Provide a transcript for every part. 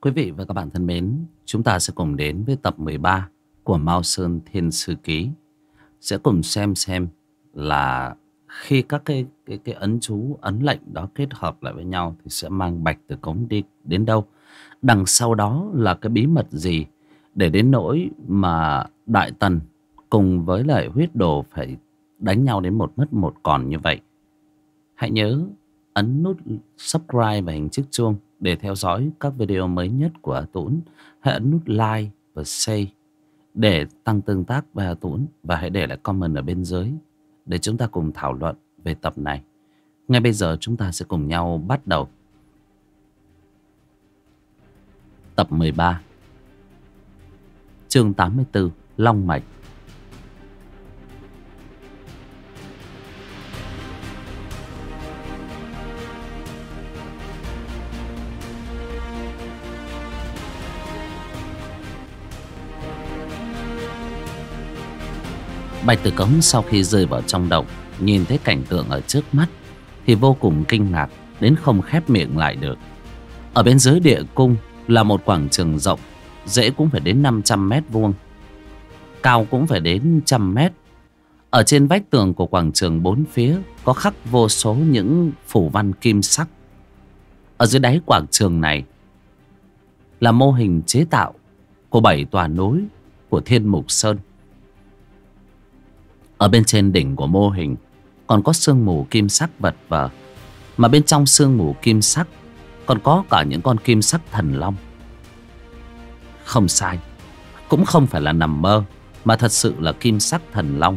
Quý vị và các bạn thân mến, chúng ta sẽ cùng đến với tập 13 của Mao Sơn Thiên Sư Ký. Sẽ cùng xem là khi các cái ấn chú, ấn lệnh đó kết hợp lại với nhau thì sẽ mang Bạch Tử Cống đi đến đâu. Đằng sau đó là cái bí mật gì để đến nỗi mà Đại Tần cùng với lại Huyết Đồ phải đánh nhau đến một mất một còn như vậy. Hãy nhớ ấn nút subscribe và hình chiếc chuông để theo dõi các video mới nhất của A Tũng. Hãy ấn nút like và share để tăng tương tác với A Tũng. Và hãy để lại comment ở bên dưới để chúng ta cùng thảo luận về tập này. Ngay bây giờ chúng ta sẽ cùng nhau bắt đầu tập 13, chương 84, Long Mạch. Bạch Tử Cống sau khi rơi vào trong động, nhìn thấy cảnh tượng ở trước mắt thì vô cùng kinh ngạc đến không khép miệng lại được. Ở bên dưới địa cung là một quảng trường rộng, dễ cũng phải đến 500 mét vuông, cao cũng phải đến 100 mét. Ở trên vách tường của quảng trường bốn phía có khắc vô số những phủ văn kim sắc. Ở dưới đáy quảng trường này là mô hình chế tạo của 7 tòa núi của Thiên Mục Sơn. Ở bên trên đỉnh của mô hình còn có sương mù kim sắc vật vờ, mà bên trong sương mù kim sắc còn có cả những con kim sắc thần long. Không sai, cũng không phải là nằm mơ, mà thật sự là kim sắc thần long.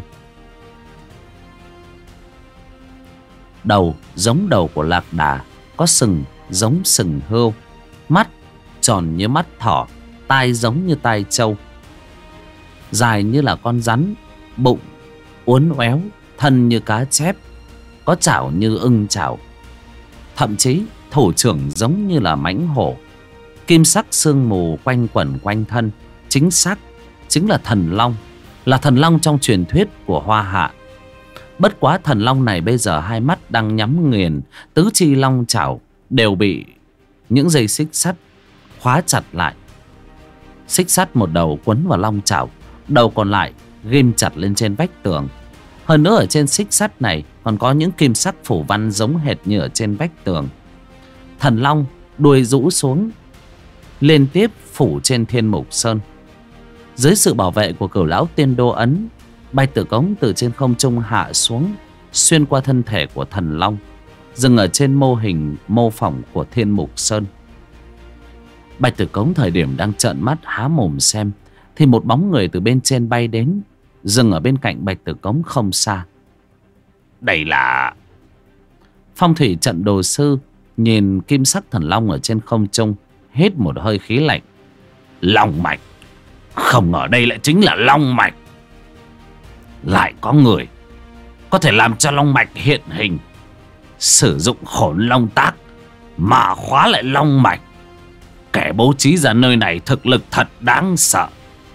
Đầu giống đầu của lạc đà, có sừng giống sừng hươu, mắt tròn như mắt thỏ, tai giống như tai trâu, dài như là con rắn, bụng uốn éo, thân như cá chép, có chảo như ưng chảo, thậm chí thủ trưởng giống như là mãnh hổ. Kim sắc sương mù quanh quẩn quanh thân, chính xác chính là thần long, là thần long trong truyền thuyết của Hoa Hạ. Bất quá thần long này bây giờ hai mắt đang nhắm nghiền, tứ chi long chảo đều bị những dây xích sắt khóa chặt lại. Xích sắt một đầu quấn vào long chảo, đầu còn lại ghim chặt lên trên vách tường. Hơn nữa ở trên xích sắt này còn có những kim sắc phủ văn giống hệt như ở trên vách tường. Thần long đuôi rũ xuống, liên tiếp phủ trên Thiên Mục Sơn. Dưới sự bảo vệ của Cửu Lão Tiên Đô Ấn, Bạch Tử Cống từ trên không trung hạ xuống, xuyên qua thân thể của thần long, dừng ở trên mô hình mô phỏng của Thiên Mục Sơn. Bạch Tử Cống thời điểm đang trợn mắt há mồm xem thì một bóng người từ bên trên bay đến, dừng ở bên cạnh Bạch Tử Cống không xa. Đây là... Phong thủy trận đồ sư nhìn kim sắc thần long ở trên không trung, hít một hơi khí lạnh. Long mạch, không ngờ đây lại chính là long mạch. Lại có người có thể làm cho long mạch hiện hình, sử dụng khổn long tác mà khóa lại long mạch. Kẻ bố trí ra nơi này thực lực thật đáng sợ.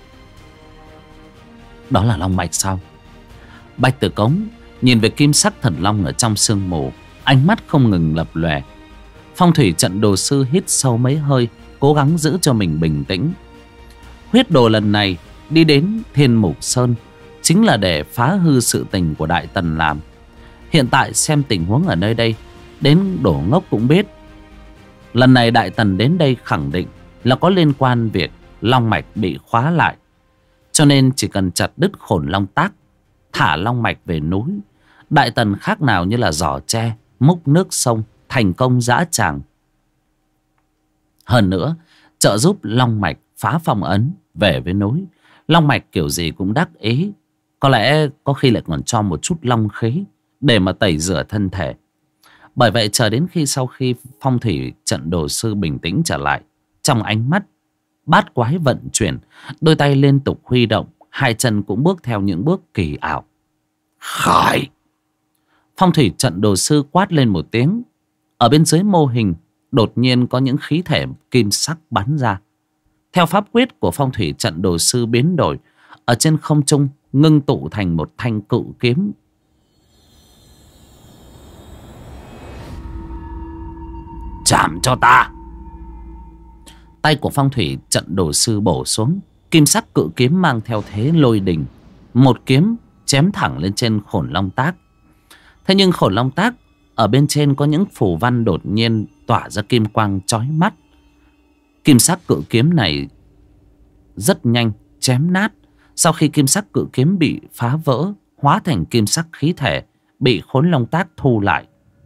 Đó là long mạch sao? Bạch Tử Cống nhìn về kim sắc thần long ở trong sương mù, ánh mắt không ngừng lập lòe. Phong thủy trận đồ sư hít sâu mấy hơi, cố gắng giữ cho mình bình tĩnh. Huyết Đồ lần này đi đến Thiên Mục Sơn chính là để phá hư sự tình của Đại Tần làm. Hiện tại xem tình huống ở nơi đây, đến Đổ Ngốc cũng biết lần này Đại Tần đến đây khẳng định là có liên quan việc long mạch bị khóa lại. Cho nên chỉ cần chặt đứt khổn long tác, thả long mạch về núi, Đại Tần khác nào như là giỏ tre múc nước sông, thành công dã tràng. Hơn nữa, trợ giúp long mạch phá phong ấn về với núi, long mạch kiểu gì cũng đắc ý. Có lẽ có khi lại còn cho một chút long khí để mà tẩy rửa thân thể. Bởi vậy chờ đến khi sau khi phong thủy trận đồ sư bình tĩnh trở lại, trong ánh mắt bát quái vận chuyển, đôi tay liên tục huy động, hai chân cũng bước theo những bước kỳ ảo. Khải! Phong thủy trận đồ sư quát lên một tiếng. Ở bên dưới mô hình đột nhiên có những khí thể kim sắc bắn ra. Theo pháp quyết của phong thủy trận đồ sư biến đổi, ở trên không trung ngưng tụ thành một thanh cự kiếm. Chạm cho ta! Tay của phong thủy trận đồ sư bổ xuống, kim sắc cự kiếm mang theo thế lôi đình, một kiếm chém thẳng lên trên khổn long tác. Thế nhưng khổn long tác ở bên trên có những phù văn đột nhiên tỏa ra kim quang chói mắt. Kim sắc cự kiếm này rất nhanh chém nát. Sau khi kim sắc cự kiếm bị phá vỡ, hóa thành kim sắc khí thể, bị khốn long tác thu lại.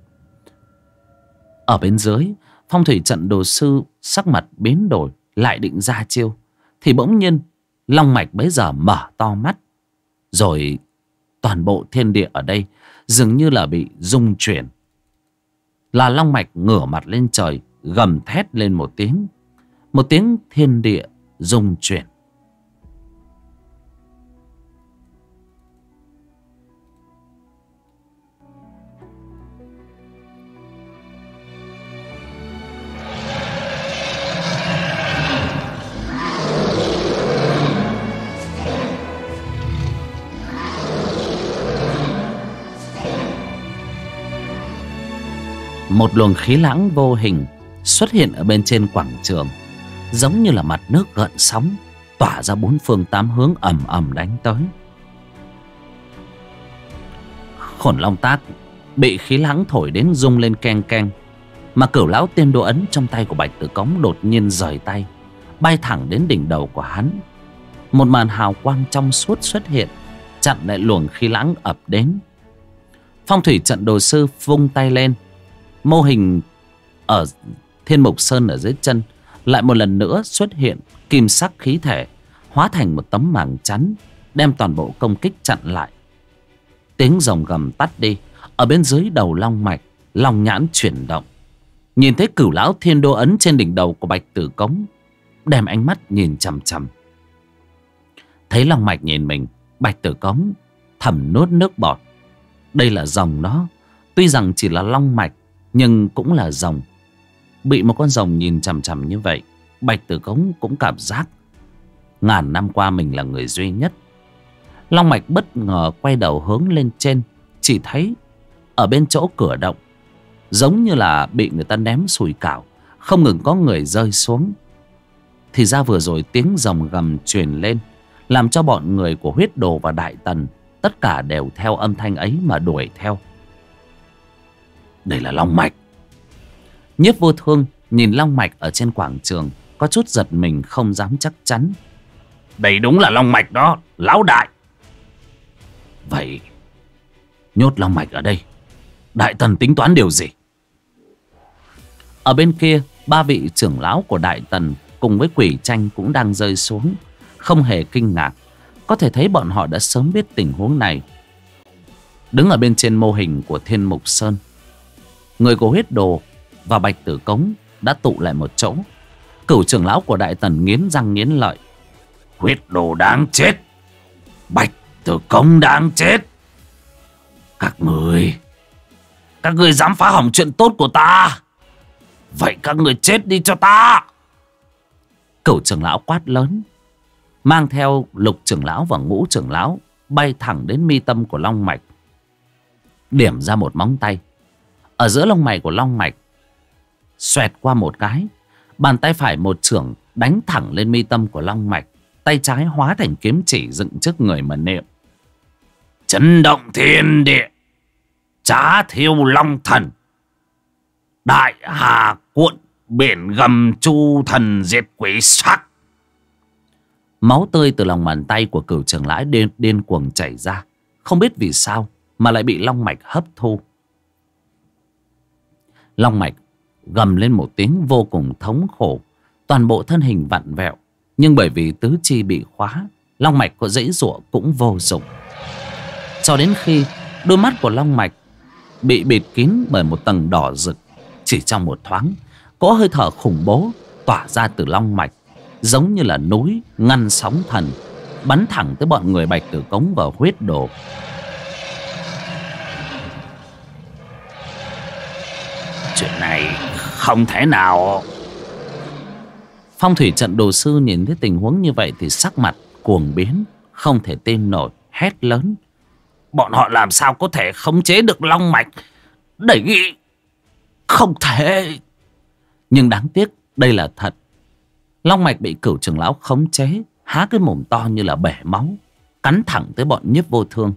Ở bên dưới, phong thủy trận đồ sư sắc mặt biến đổi, lại định ra chiêu, thì bỗng nhiên long mạch bấy giờ mở to mắt. Rồi toàn bộ thiên địa ở đây dường như là bị rung chuyển. Là long mạch ngửa mặt lên trời, gầm thét lên một tiếng thiên địa rung chuyển. Một luồng khí lãng vô hình xuất hiện ở bên trên quảng trường, giống như là mặt nước gợn sóng, tỏa ra bốn phương tám hướng ầm ầm đánh tới. Khổn long tác bị khí lãng thổi đến rung lên keng keng, mà cửu lão tiên đô ấn trong tay của Bạch Tử Cống đột nhiên rời tay, bay thẳng đến đỉnh đầu của hắn. Một màn hào quang trong suốt xuất hiện, chặn lại luồng khí lãng ập đến. Phong thủy trận đồ sư vung tay lên, mô hình ở Thiên Mục Sơn ở dưới chân lại một lần nữa xuất hiện kim sắc khí thể, hóa thành một tấm màng chắn, đem toàn bộ công kích chặn lại. Tiếng rồng gầm tắt đi. Ở bên dưới đầu long mạch, long nhãn chuyển động, nhìn thấy cửu lão thiên đô ấn trên đỉnh đầu của Bạch Tử Cống, đem ánh mắt nhìn chằm chằm. Thấy long mạch nhìn mình, Bạch Tử Cống thầm nuốt nước bọt. Đây là rồng đó, tuy rằng chỉ là long mạch nhưng cũng là rồng. Bị một con rồng nhìn chằm chằm như vậy, Bạch Tử Cống cũng cảm giác ngàn năm qua mình là người duy nhất. Long mạch bất ngờ quay đầu hướng lên trên, chỉ thấy ở bên chỗ cửa động, giống như là bị người ta ném sùi cảo, không ngừng có người rơi xuống. Thì ra vừa rồi tiếng rồng gầm truyền lên, làm cho bọn người của Huyết Đồ và Đại Tần tất cả đều theo âm thanh ấy mà đuổi theo. Đây là long mạch. Nhiếp Vô Thương nhìn long mạch ở trên quảng trường, có chút giật mình không dám chắc chắn. Đây đúng là long mạch đó, lão đại. Vậy nhốt long mạch ở đây, Đại Tần tính toán điều gì? Ở bên kia, ba vị trưởng lão của Đại Tần cùng với Quỷ Tranh cũng đang rơi xuống, không hề kinh ngạc. Có thể thấy bọn họ đã sớm biết tình huống này. Đứng ở bên trên mô hình của Thiên Mục Sơn, người của Huyết Đồ và Bạch Tử Cống đã tụ lại một chỗ. Cửu trưởng lão của Đại Tần nghiến răng nghiến lợi. Huyết Đồ đáng chết, Bạch Tử Cống đáng chết. Các người dám phá hỏng chuyện tốt của ta, vậy các người chết đi cho ta. Cửu trưởng lão quát lớn, mang theo Lục trưởng lão và Ngũ trưởng lão bay thẳng đến mi tâm của long mạch, điểm ra một móng tay. Ở giữa lông mày của long mạch xoẹt qua một cái, bàn tay phải một chưởng đánh thẳng lên mi tâm của long mạch, tay trái hóa thành kiếm chỉ dựng trước người mà niệm: chấn động thiên địa, trá thiêu long thần, đại hà cuộn biển gầm chu thần diệt quỷ sắc. Máu tươi từ lòng bàn tay của cửu trưởng lão điên cuồng chảy ra, không biết vì sao mà lại bị long mạch hấp thu. Long mạch gầm lên một tiếng vô cùng thống khổ, toàn bộ thân hình vặn vẹo, nhưng bởi vì tứ chi bị khóa, long mạch có giãy giụa cũng vô dụng. Cho đến khi đôi mắt của long mạch bị bịt kín bởi một tầng đỏ rực, chỉ trong một thoáng, cỗ hơi thở khủng bố tỏa ra từ long mạch, giống như là núi ngăn sóng thần, bắn thẳng tới bọn người Bạch Tử Cống và Huyết Đồ. Chuyện này không thể nào. Phong thủy trận đồ sư nhìn thấy tình huống như vậy thì sắc mặt cuồng biến, không thể tin nổi, hét lớn: bọn họ làm sao có thể khống chế được long mạch? Đẩy nghĩ không thể. Nhưng đáng tiếc đây là thật. Long mạch bị Cửu trưởng lão khống chế, há cái mồm to như là bể máu, cắn thẳng tới bọn Nhiếp Vô Thương.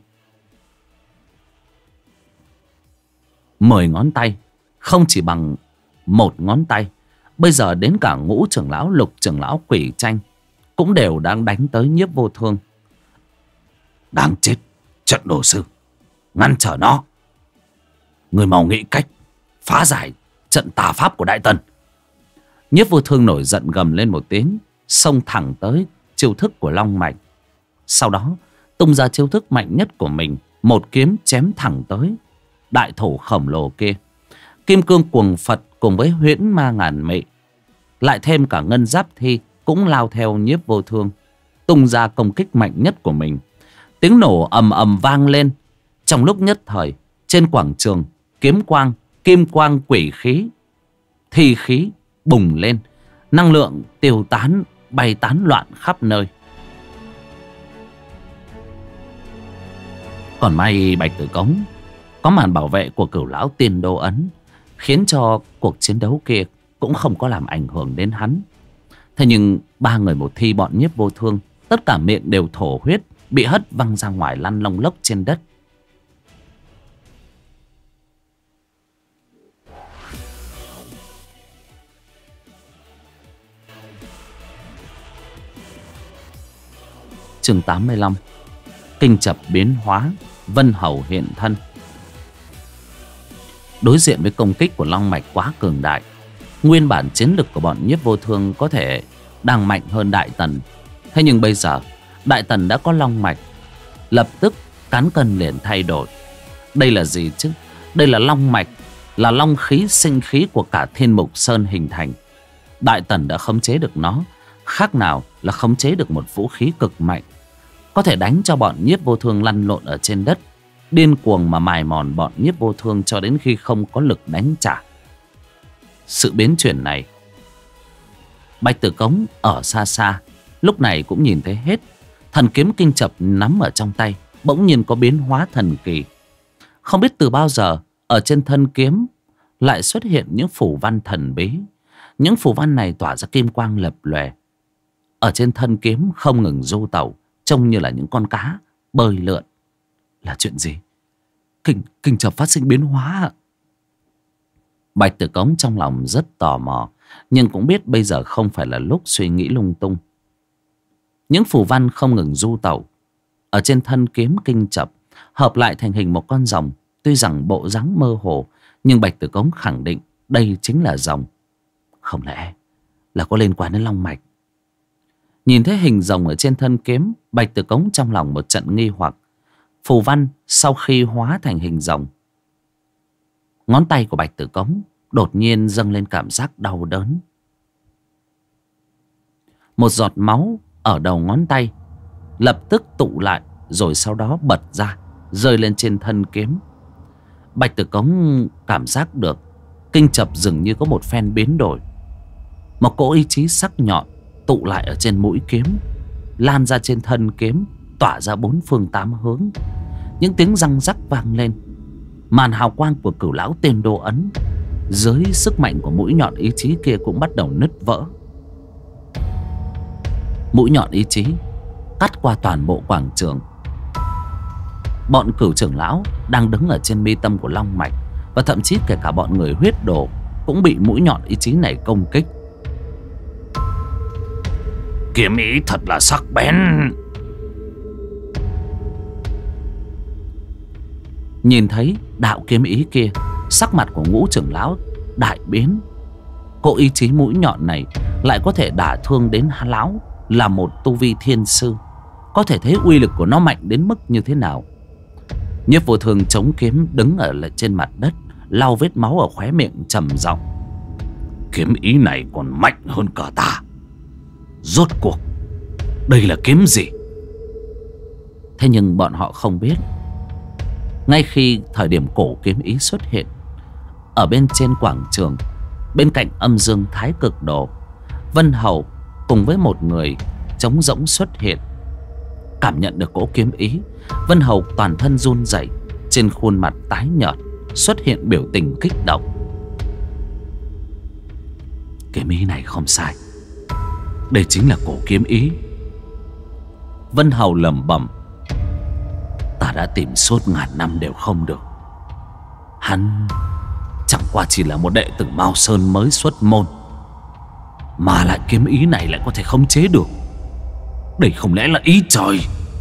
10 ngón tay không chỉ bằng 1 ngón tay. Bây giờ đến cả Ngũ trưởng lão, Lục trưởng lão, Quỷ Tranh cũng đều đang đánh tới Nhiếp Vô Thương. Đáng chết, trận đồ sư, ngăn trở nó. Người mau nghĩ cách phá giải trận tà pháp của Đại Tần. Nhiếp Vô Thương nổi giận gầm lên một tiếng, xông thẳng tới chiêu thức của Long mạch. Sau đó tung ra chiêu thức mạnh nhất của mình, một kiếm chém thẳng tới đại thủ khổng lồ kia. Kim cương cuồng Phật cùng với huyễn ma ngàn mị, lại thêm cả ngân giáp thi cũng lao theo Nhiếp Vô Thương, tung ra công kích mạnh nhất của mình. Tiếng nổ ầm ầm vang lên. Trong lúc nhất thời, trên quảng trường, kiếm quang, kim quang, quỷ khí, thi khí bùng lên, năng lượng tiêu tán, bay tán loạn khắp nơi. Còn may Bạch Tử Cống có màn bảo vệ của Cửu lão Tiên Đô ấn, khiến cho cuộc chiến đấu kia cũng không có làm ảnh hưởng đến hắn. Thế nhưng 3 người một thi bọn Nhiếp Vô Thương, tất cả miệng đều thổ huyết, bị hất văng ra ngoài lăn lông lốc trên đất. Chương 85. Kinh chập biến hóa, Vân Hầu hiện thân. Đối diện với công kích của Long mạch quá cường đại, nguyên bản chiến lực của bọn Nhiếp Vô Thương có thể đang mạnh hơn Đại Tần. Thế nhưng bây giờ Đại Tần đã có Long mạch, lập tức cán cân liền thay đổi. Đây là gì chứ? Đây là Long mạch, là long khí sinh khí của cả Thiên Mục Sơn hình thành. Đại Tần đã khống chế được nó, khác nào là khống chế được một vũ khí cực mạnh, có thể đánh cho bọn Nhiếp Vô Thương lăn lộn ở trên đất, điên cuồng mà mài mòn bọn Nhiếp Vô Thương cho đến khi không có lực đánh trả. Sự biến chuyển này, Bạch Tử Cống ở xa xa lúc này cũng nhìn thấy hết. Thần kiếm kinh chập nắm ở trong tay bỗng nhiên có biến hóa thần kỳ. Không biết từ bao giờ ở trên thân kiếm lại xuất hiện những phù văn thần bí. Những phù văn này tỏa ra kim quang lập lòe, ở trên thân kiếm không ngừng du tẩu, trông như là những con cá bơi lượn. Là chuyện gì? Kinh chập phát sinh biến hóa. Bạch Tử Cống trong lòng rất tò mò, nhưng cũng biết bây giờ không phải là lúc suy nghĩ lung tung. Những phù văn không ngừng du tẩu ở trên thân kiếm kinh chập, hợp lại thành hình một con rồng. Tuy rằng bộ dáng mơ hồ, nhưng Bạch Tử Cống khẳng định đây chính là rồng. Không lẽ là có liên quan đến Long mạch? Nhìn thấy hình rồng ở trên thân kiếm, Bạch Tử Cống trong lòng một trận nghi hoặc. Phù văn sau khi hóa thành hình rồng, ngón tay của Bạch Tử Cống đột nhiên dâng lên cảm giác đau đớn. Một giọt máu ở đầu ngón tay lập tức tụ lại, rồi sau đó bật ra, rơi lên trên thân kiếm. Bạch Tử Cống cảm giác được kinh chập dường như có một phen biến đổi. Một cỗ ý chí sắc nhọn tụ lại ở trên mũi kiếm, lan ra trên thân kiếm, tỏa ra 4 phương 8 hướng. Những tiếng răng rắc vang lên. Màn hào quang của Cửu lão Tiên Đô ấn dưới sức mạnh của mũi nhọn ý chí kia cũng bắt đầu nứt vỡ. Mũi nhọn ý chí cắt qua toàn bộ quảng trường. Bọn Cửu trưởng lão đang đứng ở trên mi tâm của Long mạch, và thậm chí kể cả bọn người huyết đồ cũng bị mũi nhọn ý chí này công kích. Kiếm ý thật là sắc bén. Nhìn thấy đạo kiếm ý kia, sắc mặt của Ngũ trưởng lão đại biến. Cỗ ý chí mũi nhọn này lại có thể đả thương đến lão là một tu vi thiên sư. Có thể thấy uy lực của nó mạnh đến mức như thế nào. Nhiếp Vô Thương chống kiếm đứng ở trên mặt đất, lau vết máu ở khóe miệng, trầm giọng: kiếm ý này còn mạnh hơn cả ta. Rốt cuộc đây là kiếm gì? Thế nhưng bọn họ không biết, ngay khi thời điểm cổ kiếm ý xuất hiện, ở bên trên quảng trường, bên cạnh âm dương thái cực đồ, Vân Hầu cùng với một người trống rỗng xuất hiện. Cảm nhận được cỗ kiếm ý, Vân Hầu toàn thân run rẩy, trên khuôn mặt tái nhợt xuất hiện biểu tình kích động. Kiếm ý này không sai, Đây chính là cổ kiếm ý. Vân Hầu lẩm bẩm. Ta đã tìm suốt ngàn năm đều không được. Hắn chẳng qua chỉ là một đệ tử Mao Sơn mới xuất môn, mà lại kiếm ý này lại có thể khống chế được. Đây không lẽ là ý trời?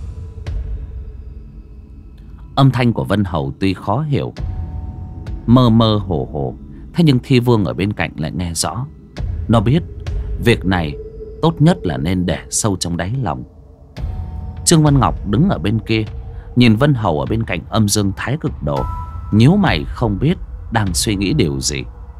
Âm thanh của Vân Hầu tuy khó hiểu, mơ mơ hồ hồ, thế nhưng Thi Vương ở bên cạnh lại nghe rõ. Nó biết việc này tốt nhất là nên để sâu trong đáy lòng. Trương Văn Ngọc đứng ở bên kia, nhìn Vân Hầu ở bên cạnh âm dương thái cực đồ, nhíu mày không biết đang suy nghĩ điều gì.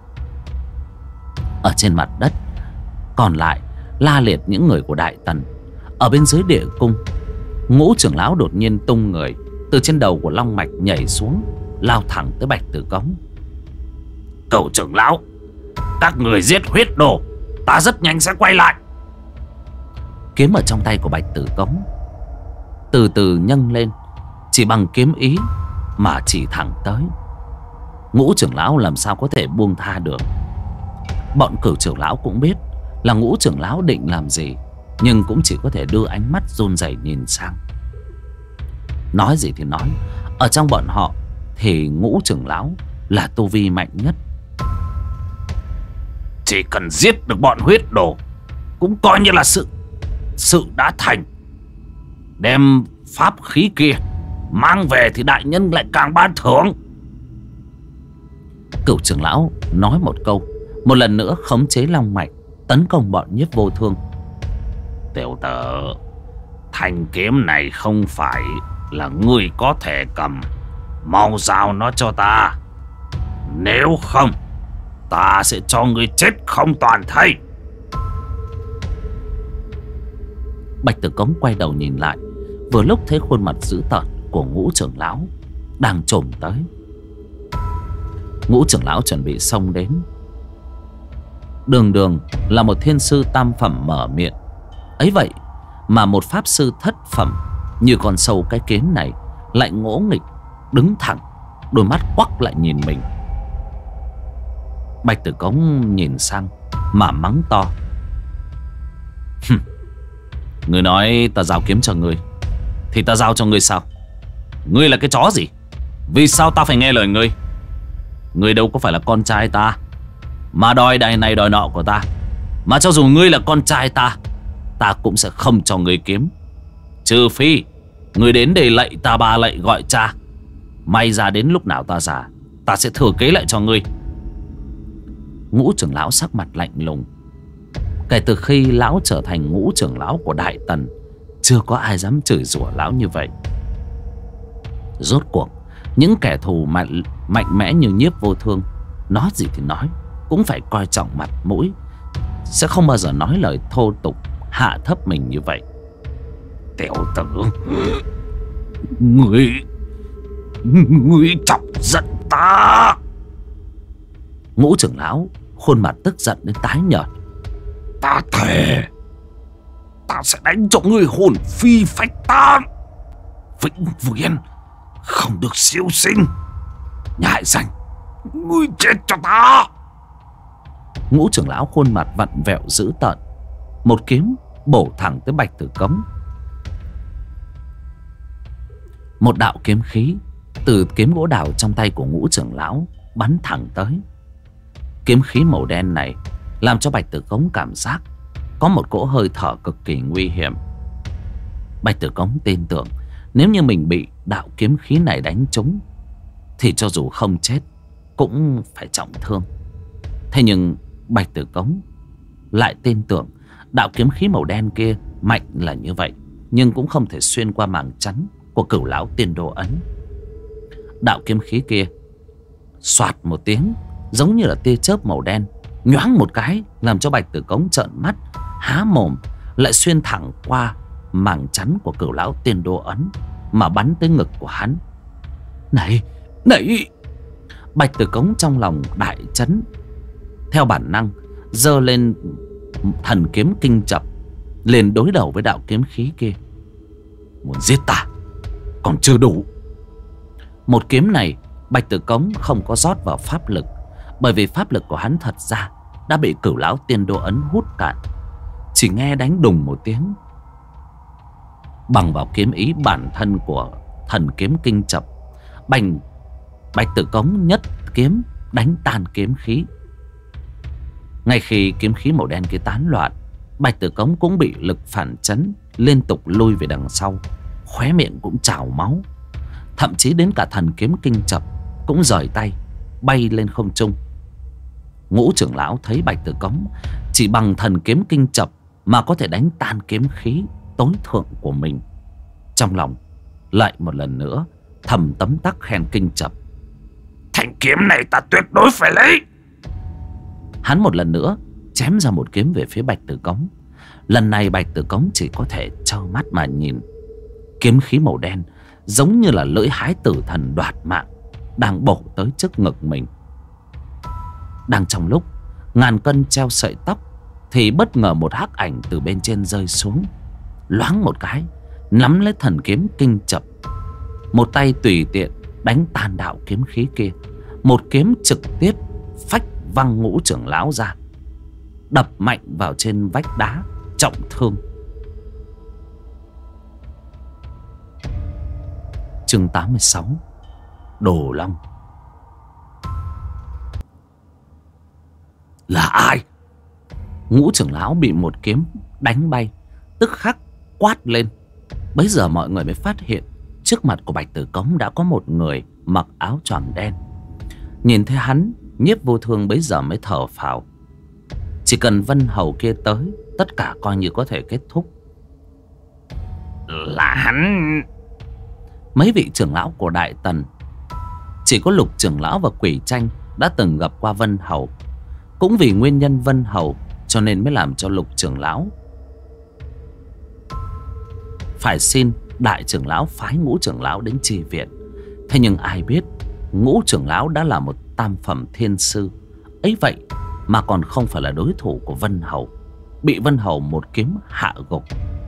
Ở trên mặt đất còn lại la liệt những người của Đại Tần. Ở bên dưới địa cung, Ngũ trưởng lão đột nhiên tung người từ trên đầu của Long Mạch nhảy xuống, lao thẳng tới Bạch Tử Cống. Cậu trưởng lão, các người giết huyết đồ, ta rất nhanh sẽ quay lại. Kiếm ở trong tay của Bạch Tử Cống từ từ nhâng lên, chỉ bằng kiếm ý mà chỉ thẳng tới. Ngũ trưởng lão làm sao có thể buông tha được. Bọn Cửu trưởng lão cũng biết là Ngũ trưởng lão định làm gì, nhưng cũng chỉ có thể đưa ánh mắt run rẩy nhìn sang. Nói gì thì nói, ở trong bọn họ thì Ngũ trưởng lão là tu vi mạnh nhất. Chỉ cần giết được bọn huyết đồ cũng coi như là sự đã thành. Đem pháp khí kia mang về thì đại nhân lại càng ban thưởng. Cửu trưởng lão nói một câu, một lần nữa khống chế Long Mạch tấn công bọn Nhiếp Vô Thương. Tiểu tử, thanh kiếm này không phải là ngươi có thể cầm, mau giao nó cho ta. Nếu không, ta sẽ cho ngươi chết không toàn thây. Bạch Tử Cống quay đầu nhìn lại, vừa lúc thấy khuôn mặt dữ tợn của Ngũ trưởng lão đang chồm tới. Ngũ trưởng lão chuẩn bị xông đến. Đường đường là một thiên sư tam phẩm mở miệng, ấy vậy mà một pháp sư thất phẩm như con sâu cái kiến này lại ngỗ nghịch đứng thẳng, đôi mắt quắc lại nhìn mình. Bạch Tử Cống nhìn sang mà mắng to. Ngươi nói ta giao kiếm cho ngươi thì ta giao cho ngươi sao? Ngươi là cái chó gì? Vì sao ta phải nghe lời ngươi? Ngươi đâu có phải là con trai ta mà đòi đài này đòi nọ của ta. Mà cho dù ngươi là con trai ta, ta cũng sẽ không cho ngươi kiếm, trừ phi ngươi đến để lạy ta ba lạy gọi cha. May ra đến lúc nào ta già, ta sẽ thừa kế lại cho ngươi. Ngũ trưởng lão sắc mặt lạnh lùng. Kể từ khi lão trở thành Ngũ trưởng lão của Đại Tần, chưa có ai dám chửi rủa lão như vậy. Rốt cuộc những kẻ thù mạnh mẽ như Nhiếp Vô Thương, nói gì thì nói cũng phải coi trọng mặt mũi, sẽ không bao giờ nói lời thô tục hạ thấp mình như vậy. Tiểu tử, ngươi chọc giận ta. Ngũ trưởng lão khuôn mặt tức giận đến tái nhợt. Ta thề, ta sẽ đánh cho ngươi hồn phi phách tán, vĩnh viễn không được siêu sinh. Nhại danh, ngươi chết cho ta. Ngũ trưởng lão khuôn mặt vặn vẹo dữ tợn, một kiếm bổ thẳng tới Bạch Tử Cống. Một đạo kiếm khí từ kiếm gỗ đào trong tay của Ngũ trưởng lão bắn thẳng tới. Kiếm khí màu đen này làm cho Bạch Tử Cống cảm giác có một cỗ hơi thở cực kỳ nguy hiểm. Bạch Tử Cống tin tưởng nếu như mình bị đạo kiếm khí này đánh trúng thì cho dù không chết cũng phải trọng thương. Thế nhưng Bạch Tử Cống lại tin tưởng đạo kiếm khí màu đen kia mạnh là như vậy, nhưng cũng không thể xuyên qua màng chắn của Cửu lão Tiên Đồ ấn. Đạo kiếm khí kia xoạt một tiếng, giống như là tia chớp màu đen, nhoáng một cái làm cho Bạch Tử Cống trợn mắt há mồm, lại xuyên thẳng qua màng chắn của Cửu lão Tiên Đồ ấn mà bắn tới ngực của hắn. Này, này! Bạch Tử Cống trong lòng đại chấn, theo bản năng giơ lên thần kiếm kinh chập, liền đối đầu với đạo kiếm khí kia. Muốn giết ta còn chưa đủ. Một kiếm này Bạch Tử Cống không có rót vào pháp lực, bởi vì pháp lực của hắn thật ra đã bị Cửu lão Tiên Đồ ấn hút cạn. chỉ nghe đánh đùng một tiếng. Bằng vào kiếm ý bản thân của thần kiếm kinh chập, Bạch Tử Cống nhất kiếm đánh tan kiếm khí. Ngay khi kiếm khí màu đen kia tán loạn, Bạch Tử Cống cũng bị lực phản chấn, liên tục lui về đằng sau, khóe miệng cũng trào máu. Thậm chí đến cả thần kiếm kinh chập cũng rời tay, bay lên không trung. Ngũ trưởng lão thấy Bạch Tử Cống chỉ bằng thần kiếm kinh chập mà có thể đánh tan kiếm khí tối thượng của mình, trong lòng lại một lần nữa thầm tấm tắc khen kinh chập. Thanh kiếm này ta tuyệt đối phải lấy. Hắn một lần nữa chém ra một kiếm về phía Bạch Tử Cống. Lần này Bạch Tử Cống chỉ có thể trơ mắt mà nhìn. Kiếm khí màu đen giống như là lưỡi hái tử thần đoạt mạng đang bổ tới trước ngực mình. Đang trong lúc ngàn cân treo sợi tóc thì bất ngờ một hắc ảnh từ bên trên rơi xuống, loáng một cái nắm lấy thần kiếm kinh chập, một tay tùy tiện đánh tan đạo kiếm khí kia, một kiếm trực tiếp phách văng Ngũ trưởng lão ra, đập mạnh vào trên vách đá, trọng thương. Chương 86: Đồ Long. Là ai? Ngũ trưởng lão bị một kiếm đánh bay, tức khắc quát lên. Bấy giờ mọi người mới phát hiện trước mặt của Bạch Tử Cống đã có một người mặc áo choàng đen. Nhìn thấy hắn, Nhiếp Vô Thương bấy giờ mới thở phào. Chỉ cần Vân Hầu kia tới, tất cả coi như có thể kết thúc. Là hắn. Mấy vị trưởng lão của Đại Tần, chỉ có Lục trưởng lão và Quỷ Tranh đã từng gặp qua Vân Hầu. Cũng vì nguyên nhân Vân Hầu cho nên mới làm cho Lục trưởng lão phải xin Đại trưởng lão phái Ngũ trưởng lão đến chi viện. Thế nhưng ai biết Ngũ trưởng lão đã là một tam phẩm thiên sư, ấy vậy mà còn không phải là đối thủ của Vân Hầu, bị Vân Hầu một kiếm hạ gục.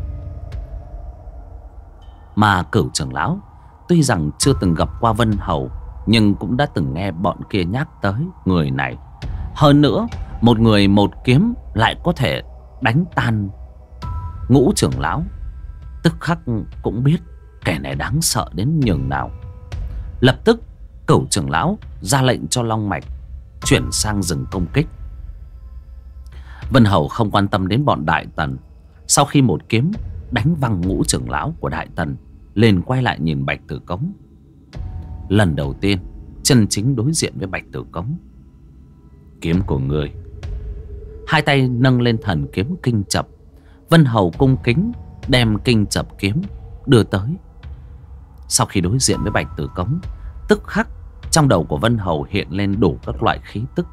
Mà Cửu trưởng lão tuy rằng chưa từng gặp qua Vân Hầu, nhưng cũng đã từng nghe bọn kia nhắc tới người này. Hơn nữa, một người một kiếm lại có thể đánh tan Ngũ trưởng lão, tức khắc cũng biết kẻ này đáng sợ đến nhường nào. Lập tức Cửu trưởng lão ra lệnh cho Long Mạch chuyển sang rừng công kích. Vân Hầu không quan tâm đến bọn Đại Tần. Sau khi một kiếm đánh văng Ngũ trưởng lão của Đại Tần, liền quay lại nhìn Bạch Tử Cống. Lần đầu tiên chân chính đối diện với Bạch Tử Cống. Kiếm của ngươi. Hai tay nâng lên thần kiếm kinh chập, Vân Hầu cung kính đem kinh chập kiếm đưa tới. Sau khi đối diện với Bạch Tử Cống, tức khắc trong đầu của Vân Hầu hiện lên đủ các loại khí tức.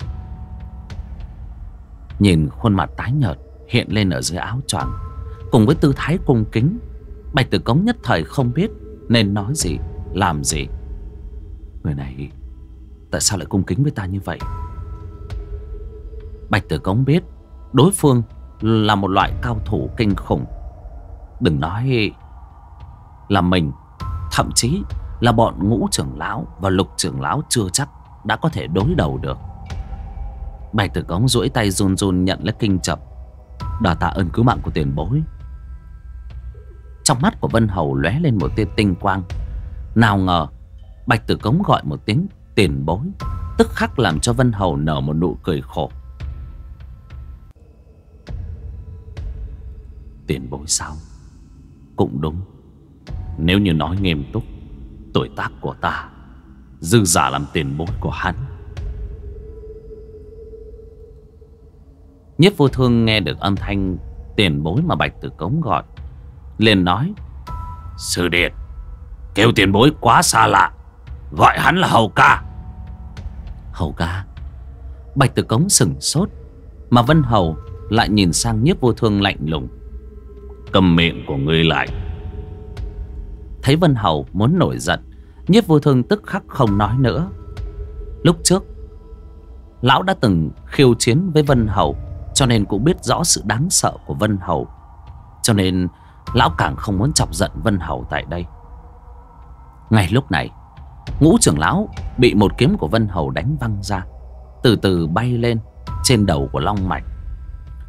Nhìn khuôn mặt tái nhợt hiện lên ở dưới áo choàng, cùng với tư thái cung kính, Bạch Tử Cống nhất thời không biết nên nói gì, làm gì. Người này tại sao lại cung kính với ta như vậy? Bạch Tử Cống biết đối phương là một loại cao thủ kinh khủng. Đừng nói là mình, thậm chí là bọn Ngũ trưởng lão và Lục trưởng lão chưa chắc đã có thể đối đầu được. Bạch Tử Cống duỗi tay run run nhận lấy kinh chập. Đà tạ ơn cứu mạng của tiền bối. Trong mắt của Vân Hầu lóe lên một tia tinh quang. Nào ngờ Bạch Tử Cống gọi một tiếng tiền bối, tức khắc làm cho Vân Hầu nở một nụ cười khổ. Tiền bối sao? Cũng đúng. Nếu như nói nghiêm túc, tuổi tác của ta dư giả làm tiền bối của hắn. Nhiếp Vô Thương nghe được âm thanh tiền bối mà Bạch Tử Cống gọi, liền nói: Sư điệt, kêu tiền bối quá xa lạ, gọi hắn là Hầu ca. Hầu ca? Bạch Tử Cống sửng sốt, mà Vân Hầu lại nhìn sang Nhiếp Vô Thương lạnh lùng. Cầm miệng của ngươi lại. Thấy Vân Hầu muốn nổi giận, Nhiếp Vô Thương tức khắc không nói nữa. Lúc trước lão đã từng khiêu chiến với Vân Hầu, cho nên cũng biết rõ sự đáng sợ của Vân Hầu, cho nên lão càng không muốn chọc giận Vân Hầu tại đây. Ngay lúc này, Ngũ trưởng lão bị một kiếm của Vân Hầu đánh văng ra, từ từ bay lên trên đầu của Long Mạch.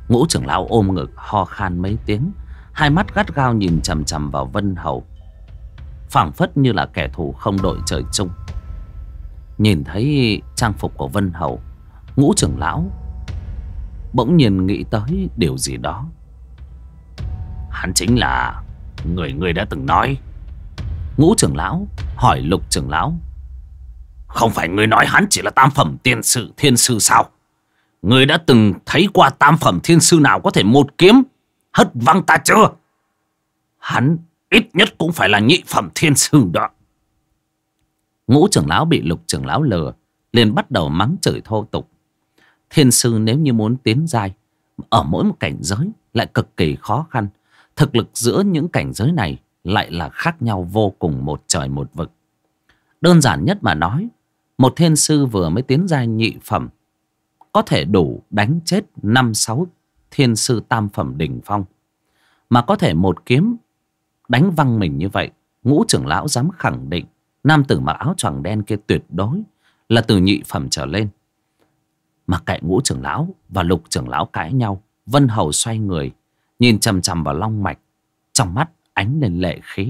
Ngũ trưởng lão ôm ngực ho khan mấy tiếng, hai mắt gắt gao nhìn chằm chằm vào Vân Hầu, phảng phất như là kẻ thù không đội trời chung. Nhìn thấy trang phục của Vân Hầu, Ngũ trưởng lão bỗng nhiên nghĩ tới điều gì đó. Hắn chính là người ngươi đã từng nói. Ngũ trưởng lão hỏi Lục trưởng lão. Không phải ngươi nói hắn chỉ là tam phẩm thiên sư sao? Ngươi đã từng thấy qua tam phẩm thiên sư nào có thể một kiếm hất văng ta chưa? Hắn ít nhất cũng phải là nhị phẩm thiên sư đó. Ngũ trưởng lão bị Lục trưởng lão lừa, liền bắt đầu mắng chửi thô tục. Thiên sư nếu như muốn tiến giai ở mỗi một cảnh giới lại cực kỳ khó khăn. Thực lực giữa những cảnh giới này lại là khác nhau vô cùng, một trời một vực. Đơn giản nhất mà nói, một thiên sư vừa mới tiến giai nhị phẩm có thể đủ đánh chết 5-6 thiên sư tam phẩm đỉnh phong. Mà có thể một kiếm đánh văng mình như vậy, Ngũ trưởng lão dám khẳng định nam tử mặc áo choàng đen kia tuyệt đối là từ nhị phẩm trở lên. Mặc kệ Ngũ trưởng lão và Lục trưởng lão cãi nhau, Vân Hầu xoay người nhìn chằm chằm vào long mạch, trong mắt ánh lên lệ khí.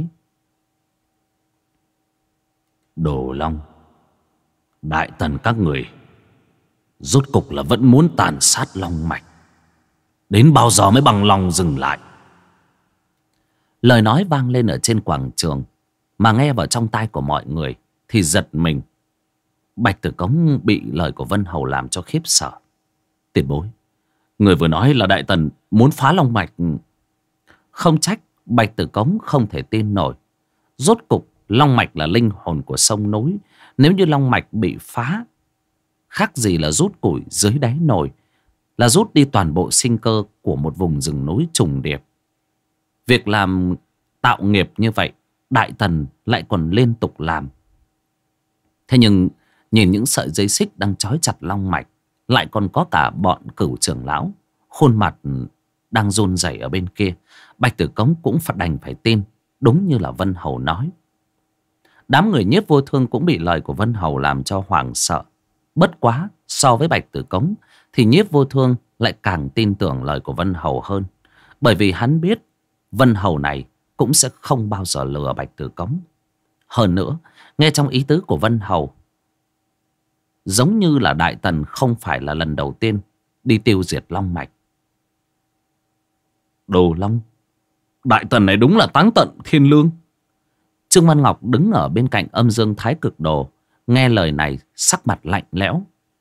Đồ Long, đại tần các người rốt cục là vẫn muốn tàn sát long mạch. Đến bao giờ mới bằng lòng dừng lại? Lời nói vang lên ở trên quảng trường, mà nghe vào trong tai của mọi người thì giật mình. Bạch Tử Cống bị lời của Vân Hầu làm cho khiếp sợ. Tiền bối, người vừa nói là đại tần muốn phá long mạch. Không trách Bạch Tử Cống không thể tin nổi. Rốt cục long mạch là linh hồn của sông núi. Nếu như long mạch bị phá, khác gì là rút củi dưới đáy nồi, là rút đi toàn bộ sinh cơ của một vùng rừng núi trùng điệp. Việc làm tạo nghiệp như vậy, đại tần lại còn liên tục làm. Thế nhưng nhìn những sợi dây xích đang trói chặt long mạch, lại còn có cả bọn Cửu trưởng lão, khuôn mặt đang run rẩy ở bên kia, Bạch Tử Cống cũng đành phải tin, đúng như là Vân Hầu nói. Đám người Nhiếp Vô Thương cũng bị lời của Vân Hầu làm cho hoảng sợ. Bất quá so với Bạch Tử Cống thì Nhiếp Vô Thương lại càng tin tưởng lời của Vân Hầu hơn. Bởi vì hắn biết Vân Hầu này cũng sẽ không bao giờ lừa Bạch Tử Cống. Hơn nữa, nghe trong ý tứ của Vân Hầu, giống như là đại tần không phải là lần đầu tiên đi tiêu diệt long mạch. Đồ Long, đại tần này đúng là táng tận thiên lương. Trương Văn Ngọc đứng ở bên cạnh Âm Dương Thái Cực Đồ, nghe lời này sắc mặt lạnh lẽo.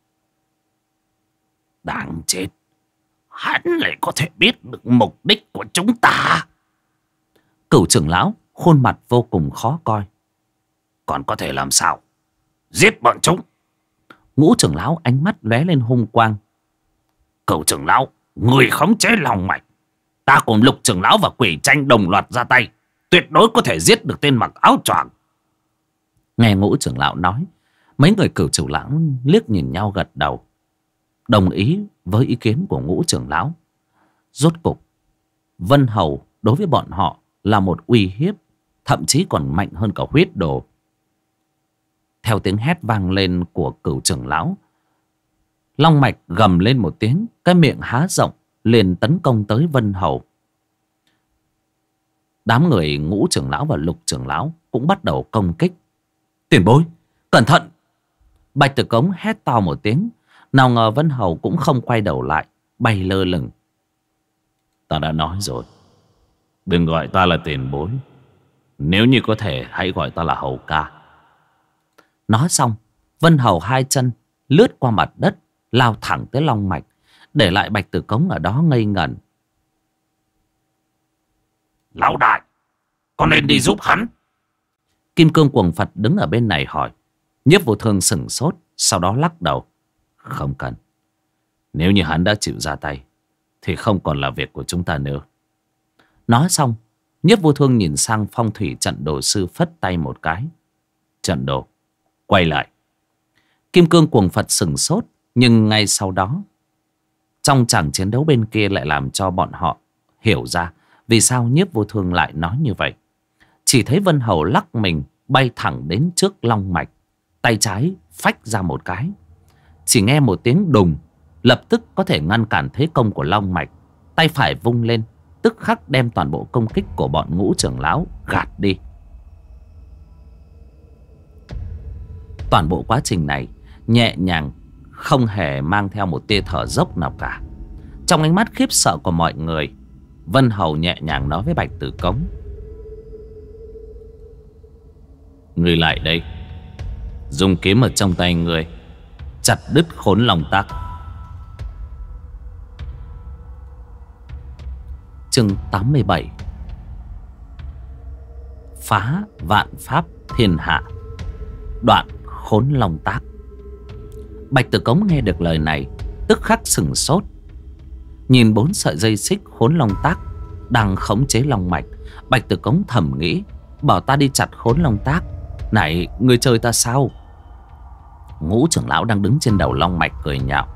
Đáng chết, hắn lại có thể biết được mục đích của chúng ta. Cửu trưởng lão khuôn mặt vô cùng khó coi. Còn có thể làm sao? Giết bọn chúng. Ngũ trưởng lão ánh mắt lóe lên hung quang. Cửu trưởng lão, người khống chế long mạch, ta cùng Lục trưởng lão và Quỷ Tranh đồng loạt ra tay, tuyệt đối có thể giết được tên mặc áo choàng. Nghe Ngũ trưởng lão nói, mấy người Cửu trưởng lão liếc nhìn nhau gật đầu, đồng ý với ý kiến của Ngũ trưởng lão. Rốt cục Vân Hầu đối với bọn họ là một uy hiếp, thậm chí còn mạnh hơn cả huyết đồ. Theo tiếng hét vang lên của Cửu trưởng lão, long mạch gầm lên một tiếng, cái miệng há rộng liền tấn công tới Vân Hầu. Đám người Ngũ trưởng lão và Lục trưởng lão cũng bắt đầu công kích. Tiền bối, cẩn thận! Bạch Tử Cống hét to một tiếng. Nào ngờ Vân Hầu cũng không quay đầu lại, bay lơ lửng. Ta đã nói rồi, đừng gọi ta là tiền bối. Nếu như có thể, hãy gọi ta là Hầu ca. Nói xong, Vân Hầu hai chân lướt qua mặt đất, lao thẳng tới long mạch, để lại Bạch Tử Cống ở đó ngây ngẩn. Lão đại, con nên đi giúp hắn. Kim Cương Cuồng Phật đứng ở bên này hỏi. Nhiếp Vô Thương sửng sốt, sau đó lắc đầu. Không cần. Nếu như hắn đã chịu ra tay thì không còn là việc của chúng ta nữa. Nói xong, Nhiếp Vô Thương nhìn sang phong thủy trận đồ sư, phất tay một cái. Trận đồ, quay lại. Kim Cương Cuồng Phật sửng sốt, nhưng ngay sau đó, trong tràng chiến đấu bên kia lại làm cho bọn họ hiểu ra vì sao Nhiếp Vô Thương lại nói như vậy. Chỉ thấy Vân Hầu lắc mình bay thẳng đến trước long mạch, tay trái phách ra một cái. Chỉ nghe một tiếng đùng, lập tức có thể ngăn cản thế công của long mạch. tay phải vung lên, tức khắc đem toàn bộ công kích của bọn Ngũ trưởng lão gạt đi. Toàn bộ quá trình này nhẹ nhàng, không hề mang theo một tia thở dốc nào cả. Trong ánh mắt khiếp sợ của mọi người, Vân Hầu nhẹ nhàng nói với Bạch Tử Cống: "Ngươi lại đây, dùng kiếm ở trong tay ngươi chặt đứt Khốn Long Tác." Chương 87: Phá vạn pháp thiên hạ, đoạn Khốn Long Tác. Bạch Tử Cống nghe được lời này tức khắc sửng sốt, nhìn 4 sợi dây xích Khốn Long Tác đang khống chế long mạch. Bạch Tử Cống thầm nghĩ: bảo ta đi chặt Khốn Long Tác, này ngươi chơi ta sao? Ngũ trưởng lão đang đứng trên đầu long mạch cười nhạo: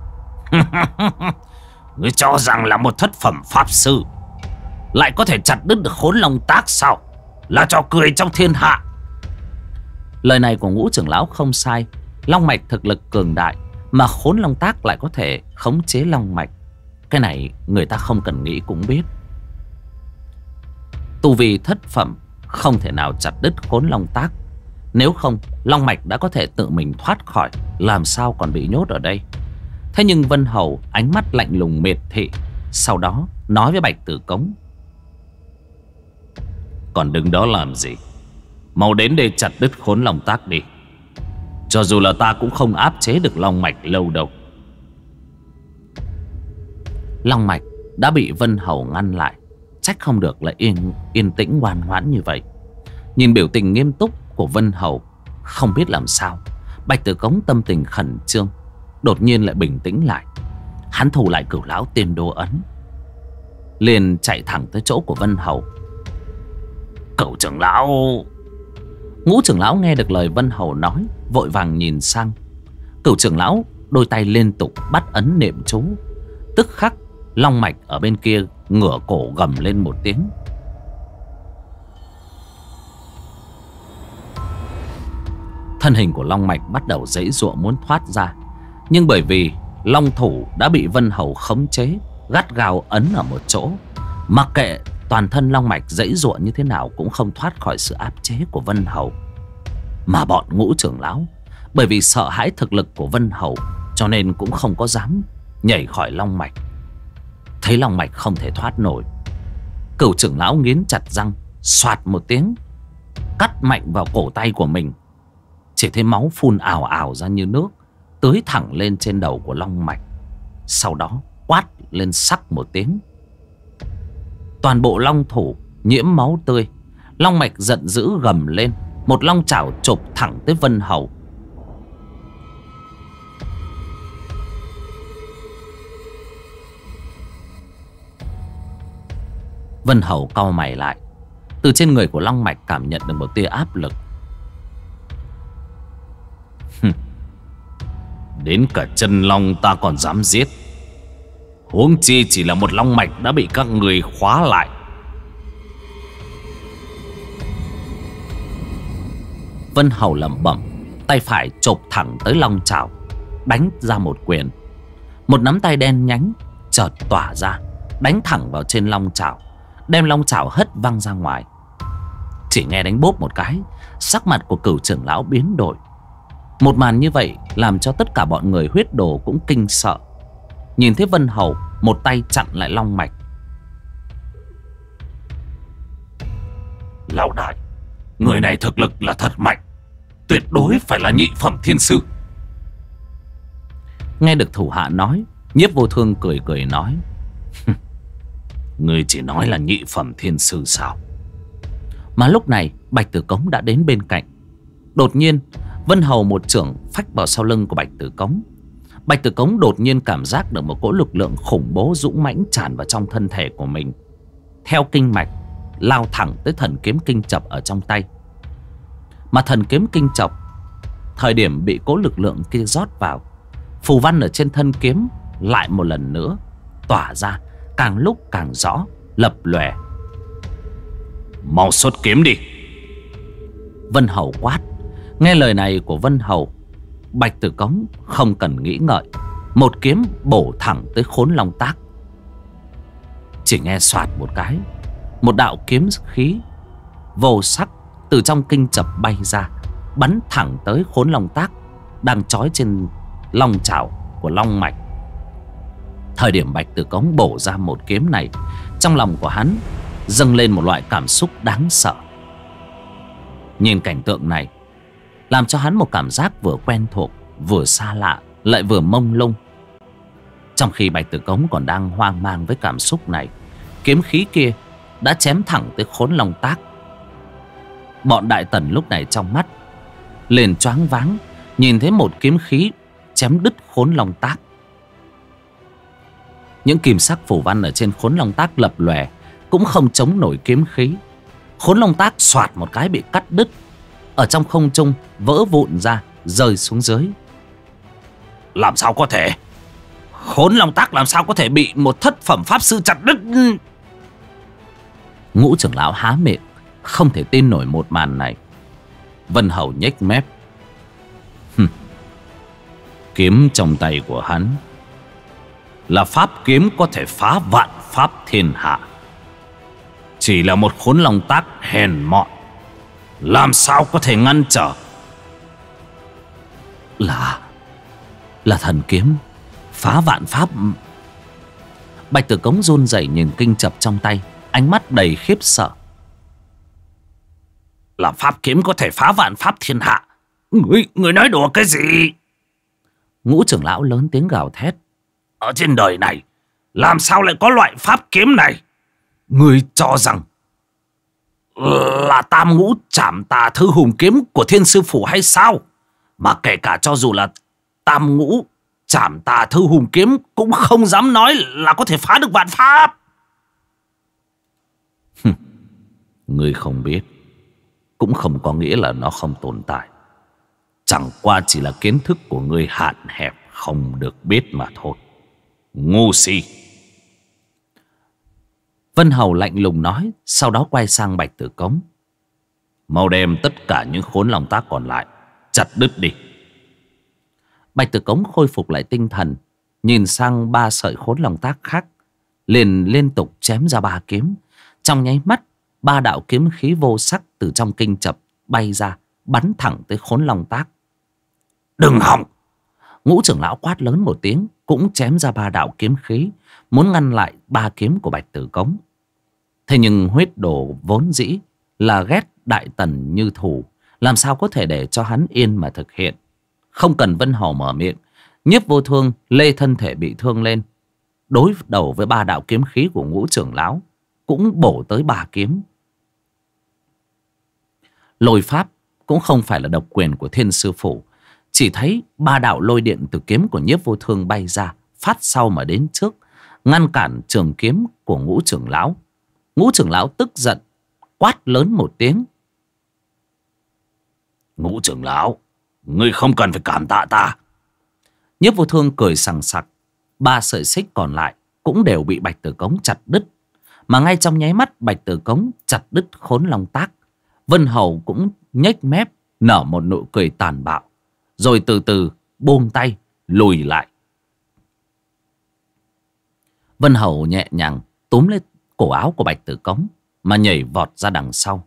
Ngươi cho rằng là một thất phẩm pháp sư lại có thể chặt đứt được Khốn Long Tác sao? Là trò cười trong thiên hạ. Lời này của Ngũ trưởng lão không sai. Long mạch thực lực cường đại, mà Khốn Long Tác lại có thể khống chế long mạch. Cái này người ta không cần nghĩ cũng biết. Tu vi thất phẩm không thể nào chặt đứt Khốn Long Tác. Nếu không, long mạch đã có thể tự mình thoát khỏi, làm sao còn bị nhốt ở đây. Thế nhưng Vân Hầu ánh mắt lạnh lùng miệt thị, sau đó nói với Bạch Tử Cống: "Còn đứng đó làm gì? Mau đến đây chặt đứt Khốn Long Tác đi. Cho dù là ta cũng không áp chế được long mạch lâu đâu." Long mạch đã bị Vân Hầu ngăn lại, trách không được lại yên tĩnh ngoan ngoãn như vậy. Nhìn biểu tình nghiêm túc của Vân Hầu, không biết làm sao, Bạch Tử Cống tâm tình khẩn trương đột nhiên lại bình tĩnh lại. Hắn thủ lại Cửu Lão Tiên Đô ấn, liền chạy thẳng tới chỗ của Vân Hầu. "Cửu trưởng lão..." Ngũ trưởng lão nghe được lời Vân Hầu nói, vội vàng nhìn sang. Cửu trưởng lão đôi tay liên tục bắt ấn niệm chú, tức khắc long mạch ở bên kia ngửa cổ gầm lên một tiếng. Thân hình của long mạch bắt đầu giãy giụa muốn thoát ra, nhưng bởi vì long thủ đã bị Vân Hầu khống chế, gắt gao ấn ở một chỗ, mặc kệ toàn thân long mạch giãy giụa như thế nào cũng không thoát khỏi sự áp chế của Vân Hầu. Mà bọn Ngũ trưởng lão bởi vì sợ hãi thực lực của Vân Hầu, cho nên cũng không có dám nhảy khỏi long mạch. Thấy long mạch không thể thoát nổi, Cửu trưởng lão nghiến chặt răng, xoạt một tiếng cắt mạnh vào cổ tay của mình. Chỉ thấy máu phun ào ào ra như nước, tưới thẳng lên trên đầu của long mạch. Sau đó quát lên sắc một tiếng, toàn bộ long thủ nhiễm máu tươi. Long mạch giận dữ gầm lên, một long chảo chộp thẳng tới Vân Hầu. Vân Hầu cau mày lại, từ trên người của long mạch cảm nhận được một tia áp lực. Đến cả chân long ta còn dám giết, huống chi chỉ là một long mạch đã bị các người khóa lại. Vân Hầu lẩm bẩm, tay phải chộp thẳng tới long chảo, đánh ra một quyền. Một nắm tay đen nhánh chợt tỏa ra, đánh thẳng vào trên long chảo, đem long chảo hất văng ra ngoài. Chỉ nghe đánh bốp một cái, sắc mặt của Cửu trưởng lão biến đổi. Một màn như vậy làm cho tất cả bọn người huyết đồ cũng kinh sợ. Nhìn thấy Vân Hầu một tay chặn lại long mạch. Lão đại, người này thực lực là thật mạnh, tuyệt đối phải là nhị phẩm thiên sư. Nghe được thủ hạ nói, Nhiếp Vô Thương cười cười nói: Người chỉ nói là nhị phẩm thiên sư sao? Mà lúc này Bạch Tử Cống đã đến bên cạnh. Đột nhiên Vân Hầu một chưởng phách vào sau lưng của Bạch Tử Cống. Bạch Tử Cống đột nhiên cảm giác được một cỗ lực lượng khủng bố dũng mãnh tràn vào trong thân thể của mình, theo kinh mạch lao thẳng tới thần kiếm kinh chập ở trong tay. Mà thần kiếm kinh chập thời điểm bị cỗ lực lượng kia rót vào, phù văn ở trên thân kiếm lại một lần nữa tỏa ra, càng lúc càng rõ, lập lòe. Mau xuất kiếm đi! Vân Hầu quát. Nghe lời này của Vân Hầu, Bạch Tử Cống không cần nghĩ ngợi, một kiếm bổ thẳng tới Khốn Long Tác. Chỉ nghe soạt một cái, một đạo kiếm khí vô sắc từ trong kinh chập bay ra, bắn thẳng tới Khốn Long Tác đang trói trên long chảo của long mạch. Thời điểm Bạch Tử Cống bổ ra một kiếm này, trong lòng của hắn dâng lên một loại cảm xúc đáng sợ. Nhìn cảnh tượng này làm cho hắn một cảm giác vừa quen thuộc, vừa xa lạ, lại vừa mông lung. Trong khi Bạch Tử Cống còn đang hoang mang với cảm xúc này, kiếm khí kia đã chém thẳng tới Khốn Long Tác. Bọn Đại Tần lúc này trong mắt liền choáng váng, nhìn thấy một kiếm khí chém đứt Khốn Long Tác. Những kim sắc phù văn ở trên Khốn Long Tác lập lòe, cũng không chống nổi kiếm khí. Khốn Long Tác xoạt một cái bị cắt đứt, ở trong không trung vỡ vụn ra, rơi xuống dưới. Làm sao có thể? Khốn Long Tác làm sao có thể bị một thất phẩm pháp sư chặt đứt? Ngũ trưởng lão há miệng, không thể tin nổi một màn này. Vân Hầu nhếch mép. Kiếm trong tay của hắn là pháp kiếm có thể phá vạn pháp thiên hạ. Chỉ là một Khốn Long Tác hèn mọn, làm sao có thể ngăn trở? Là thần kiếm phá vạn pháp. Bạch Tử Cống run rẩy nhìn kinh chập trong tay, ánh mắt đầy khiếp sợ. Là pháp kiếm có thể phá vạn pháp thiên hạ? Người nói đùa cái gì? Ngũ trưởng lão lớn tiếng gào thét. Ở trên đời này làm sao lại có loại pháp kiếm này? Ngươi cho rằng là Tam Ngũ Trảm Tà Thư Hùng Kiếm của Thiên Sư Phủ hay sao? Mà kể cả cho dù là Tam Ngũ Trảm Tà Thư Hùng Kiếm cũng không dám nói là có thể phá được vạn pháp. Ngươi không biết cũng không có nghĩa là nó không tồn tại. Chẳng qua chỉ là kiến thức của ngươi hạn hẹp, không được biết mà thôi. Ngu si. Vân Hầu lạnh lùng nói, sau đó quay sang Bạch Tử Cống. Mau đem tất cả những Khốn Long Tác còn lại chặt đứt đi. Bạch Tử Cống khôi phục lại tinh thần, nhìn sang 3 sợi Khốn Long Tác khác, liền liên tục chém ra 3 kiếm. Trong nháy mắt, 3 đạo kiếm khí vô sắc từ trong kinh chập bay ra, bắn thẳng tới Khốn Long Tác. Đừng hòng! Ngũ trưởng lão quát lớn một tiếng, cũng chém ra 3 đạo kiếm khí, muốn ngăn lại 3 kiếm của Bạch Tử Cống. Thế nhưng huyết đồ vốn dĩ là ghét Đại Tần như thù, làm sao có thể để cho hắn yên mà thực hiện. Không cần Vân Hầu mở miệng, Nhiếp Vô Thương lê thân thể bị thương lên, đối đầu với 3 đạo kiếm khí của Ngũ trưởng lão, cũng bổ tới 3 kiếm. Lôi pháp cũng không phải là độc quyền của Thiên Sư Phủ. Chỉ thấy 3 đạo lôi điện từ kiếm của Nhiếp Vô Thương bay ra, phát sau mà đến trước, ngăn cản trường kiếm của Ngũ trưởng lão. Ngũ trưởng lão tức giận, quát lớn một tiếng. Ngũ trưởng lão, ngươi không cần phải cảm tạ ta. Nhiếp Vô Thương cười sằng sặc. 3 sợi xích còn lại cũng đều bị Bạch Tử Cống chặt đứt. Mà ngay trong nháy mắt Bạch Tử Cống chặt đứt Khốn Long Tác, Vân Hầu cũng nhếch mép nở một nụ cười tàn bạo, rồi từ từ buông tay lùi lại. Vân Hầu nhẹ nhàng túm lấy cổ áo của Bạch Tử Cống mà nhảy vọt ra đằng sau.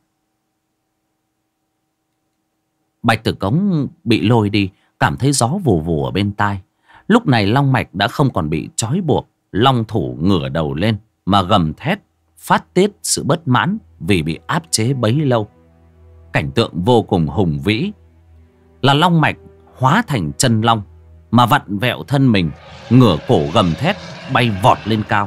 Bạch Tử Cống bị lôi đi, cảm thấy gió vù vù ở bên tai. Lúc này long mạch đã không còn bị trói buộc, long thủ ngửa đầu lên mà gầm thét, phát tiết sự bất mãn vì bị áp chế bấy lâu. Cảnh tượng vô cùng hùng vĩ, là long mạch hóa thành chân long mà vặn vẹo thân mình, ngửa cổ gầm thét bay vọt lên cao.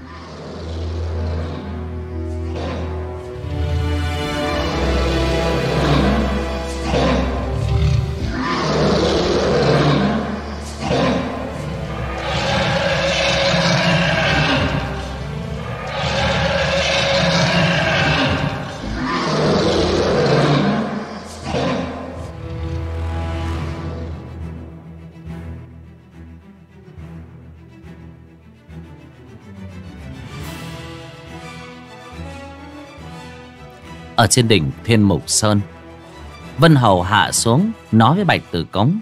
Ở trên đỉnh Thiên Mục Sơn, Vân Hầu hạ xuống nói với Bạch Tử Cống.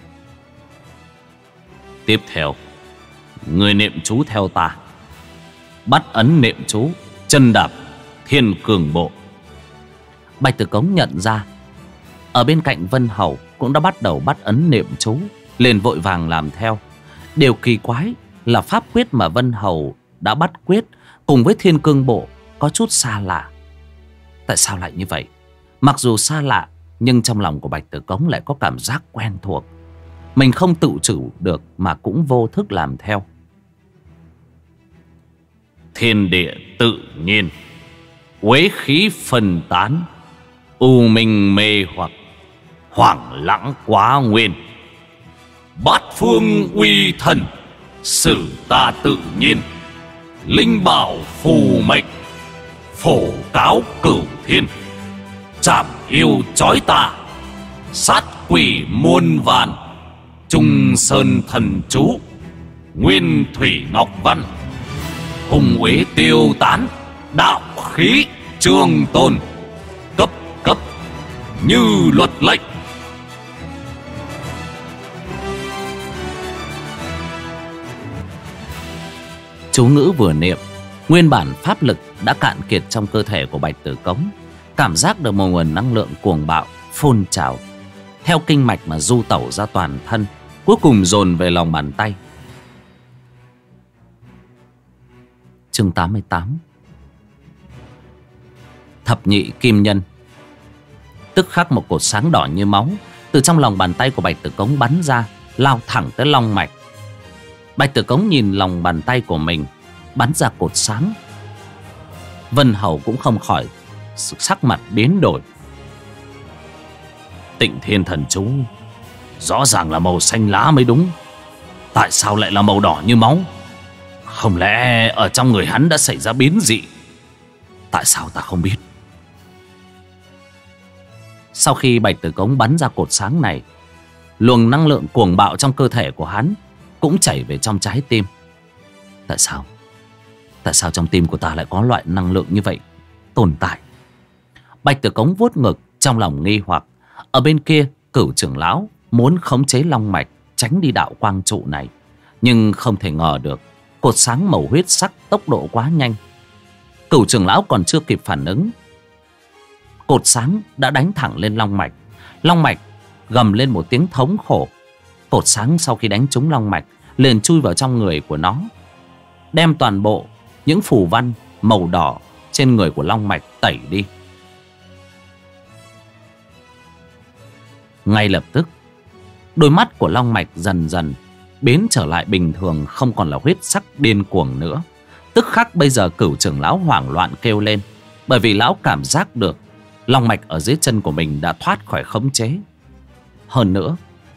Tiếp theo, người niệm chú theo ta. Bắt ấn niệm chú chân đạp thiên cường bộ. Bạch Tử Cống nhận ra ở bên cạnh Vân Hầu cũng đã bắt đầu bắt ấn niệm chú, liền vội vàng làm theo. Điều kỳ quái là pháp quyết mà Vân Hầu đã bắt quyết cùng với thiên cương bộ có chút xa lạ. Tại sao lại như vậy? Mặc dù xa lạ, nhưng trong lòng của Bạch Tử Cống lại có cảm giác quen thuộc. Mình không tự chủ được mà cũng vô thức làm theo. Thiên địa tự nhiên, uế khí phân tán, u minh mê hoặc, hoảng lãng quá nguyên. Bát phương uy thần, sử ta tự nhiên. Linh bảo phù mệnh, phổ cáo cửu thiên. Chạm yêu chói tà, sát quỷ muôn vàn. Trung sơn thần chú, nguyên thủy ngọc văn. Hùng uế tiêu tán, đạo khí trường tồn. Cấp cấp như luật lệnh. Chú ngữ vừa niệm, nguyên bản pháp lực đã cạn kiệt trong cơ thể của Bạch Tử Cống. Cảm giác được một nguồn năng lượng cuồng bạo phun trào theo kinh mạch mà du tẩu ra toàn thân, cuối cùng dồn về lòng bàn tay. Chương 88. Thập nhị kim nhân. Tức khắc một cột sáng đỏ như máu từ trong lòng bàn tay của Bạch Tử Cống bắn ra, lao thẳng tới long mạch. Bạch Tử Cống nhìn lòng bàn tay của mình bắn ra cột sáng. Vân Hầu cũng không khỏi sắc mặt biến đổi. Tịnh thiên thần chú rõ ràng là màu xanh lá mới đúng, tại sao lại là màu đỏ như máu? Không lẽ ở trong người hắn đã xảy ra biến dị? Tại sao ta không biết? Sau khi Bạch Tử Cống bắn ra cột sáng này, luồng năng lượng cuồng bạo trong cơ thể của hắn cũng chảy về trong trái tim. Tại sao? Tại sao trong tim của ta lại có loại năng lượng như vậy tồn tại? Bạch Tử Cống vuốt ngực trong lòng nghi hoặc. Ở bên kia, Cửu trưởng lão muốn khống chế long mạch tránh đi đạo quang trụ này, nhưng không thể ngờ được cột sáng màu huyết sắc tốc độ quá nhanh. Cửu trưởng lão còn chưa kịp phản ứng, cột sáng đã đánh thẳng lên long mạch. Long mạch gầm lên một tiếng thống khổ. Cột sáng sau khi đánh trúng long mạch liền chui vào trong người của nó, đem toàn bộ những phù văn màu đỏ trên người của long mạch tẩy đi. Ngay lập tức, đôi mắt của long mạch dần dần biến trở lại bình thường, không còn là huyết sắc điên cuồng nữa. Tức khắc bây giờ Cửu trưởng lão hoảng loạn kêu lên, bởi vì lão cảm giác được long mạch ở dưới chân của mình đã thoát khỏi khống chế. Hơn nữa,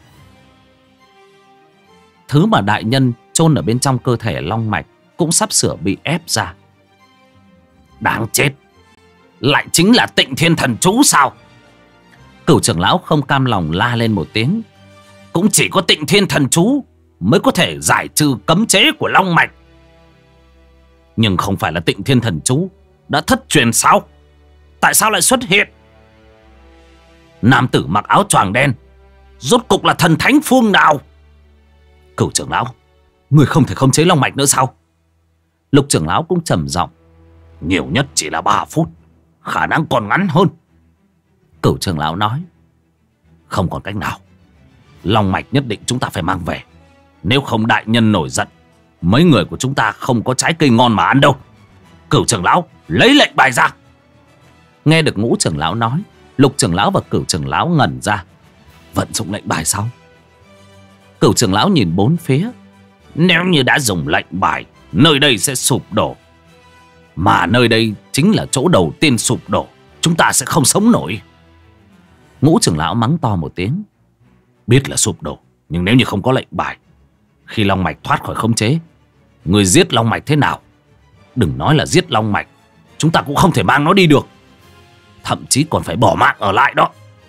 thứ mà đại nhân chôn ở bên trong cơ thể long mạch cũng sắp sửa bị ép ra. Đáng chết, lại chính là Tịnh thiên thần chú sao? Cửu trưởng lão không cam lòng la lên một tiếng. Cũng chỉ có Tịnh thiên thần chú mới có thể giải trừ cấm chế của long mạch. Nhưng không phải là Tịnh thiên thần chú đã thất truyền sao? Tại sao lại xuất hiện? Nam tử mặc áo choàng đen rốt cục là thần thánh phương nào? Cửu trưởng lão, người không thể khống chế long mạch nữa sao? Lục trưởng lão cũng trầm giọng. Nhiều nhất chỉ là 3 phút, khả năng còn ngắn hơn. Cửu trưởng lão nói. Không còn cách nào, long mạch nhất định chúng ta phải mang về. Nếu không đại nhân nổi giận, mấy người của chúng ta không có trái cây ngon mà ăn đâu. Cửu trưởng lão, lấy lệnh bài ra. Nghe được Ngũ trưởng lão nói, Lục trưởng lão và Cửu trưởng lão ngẩn ra. Vận dụng lệnh bài sao? Cửu trưởng lão nhìn bốn phía. Nếu như đã dùng lệnh bài, nơi đây sẽ sụp đổ. Mà nơi đây chính là chỗ đầu tiên sụp đổ, chúng ta sẽ không sống nổi. Ngũ trưởng lão mắng to một tiếng. Biết là sụp đổ, nhưng nếu như không có lệnh bài, khi long mạch thoát khỏi khống chế, người giết long mạch thế nào? Đừng nói là giết long mạch, chúng ta cũng không thể mang nó đi được. Thậm chí còn phải bỏ mạng ở lại đó.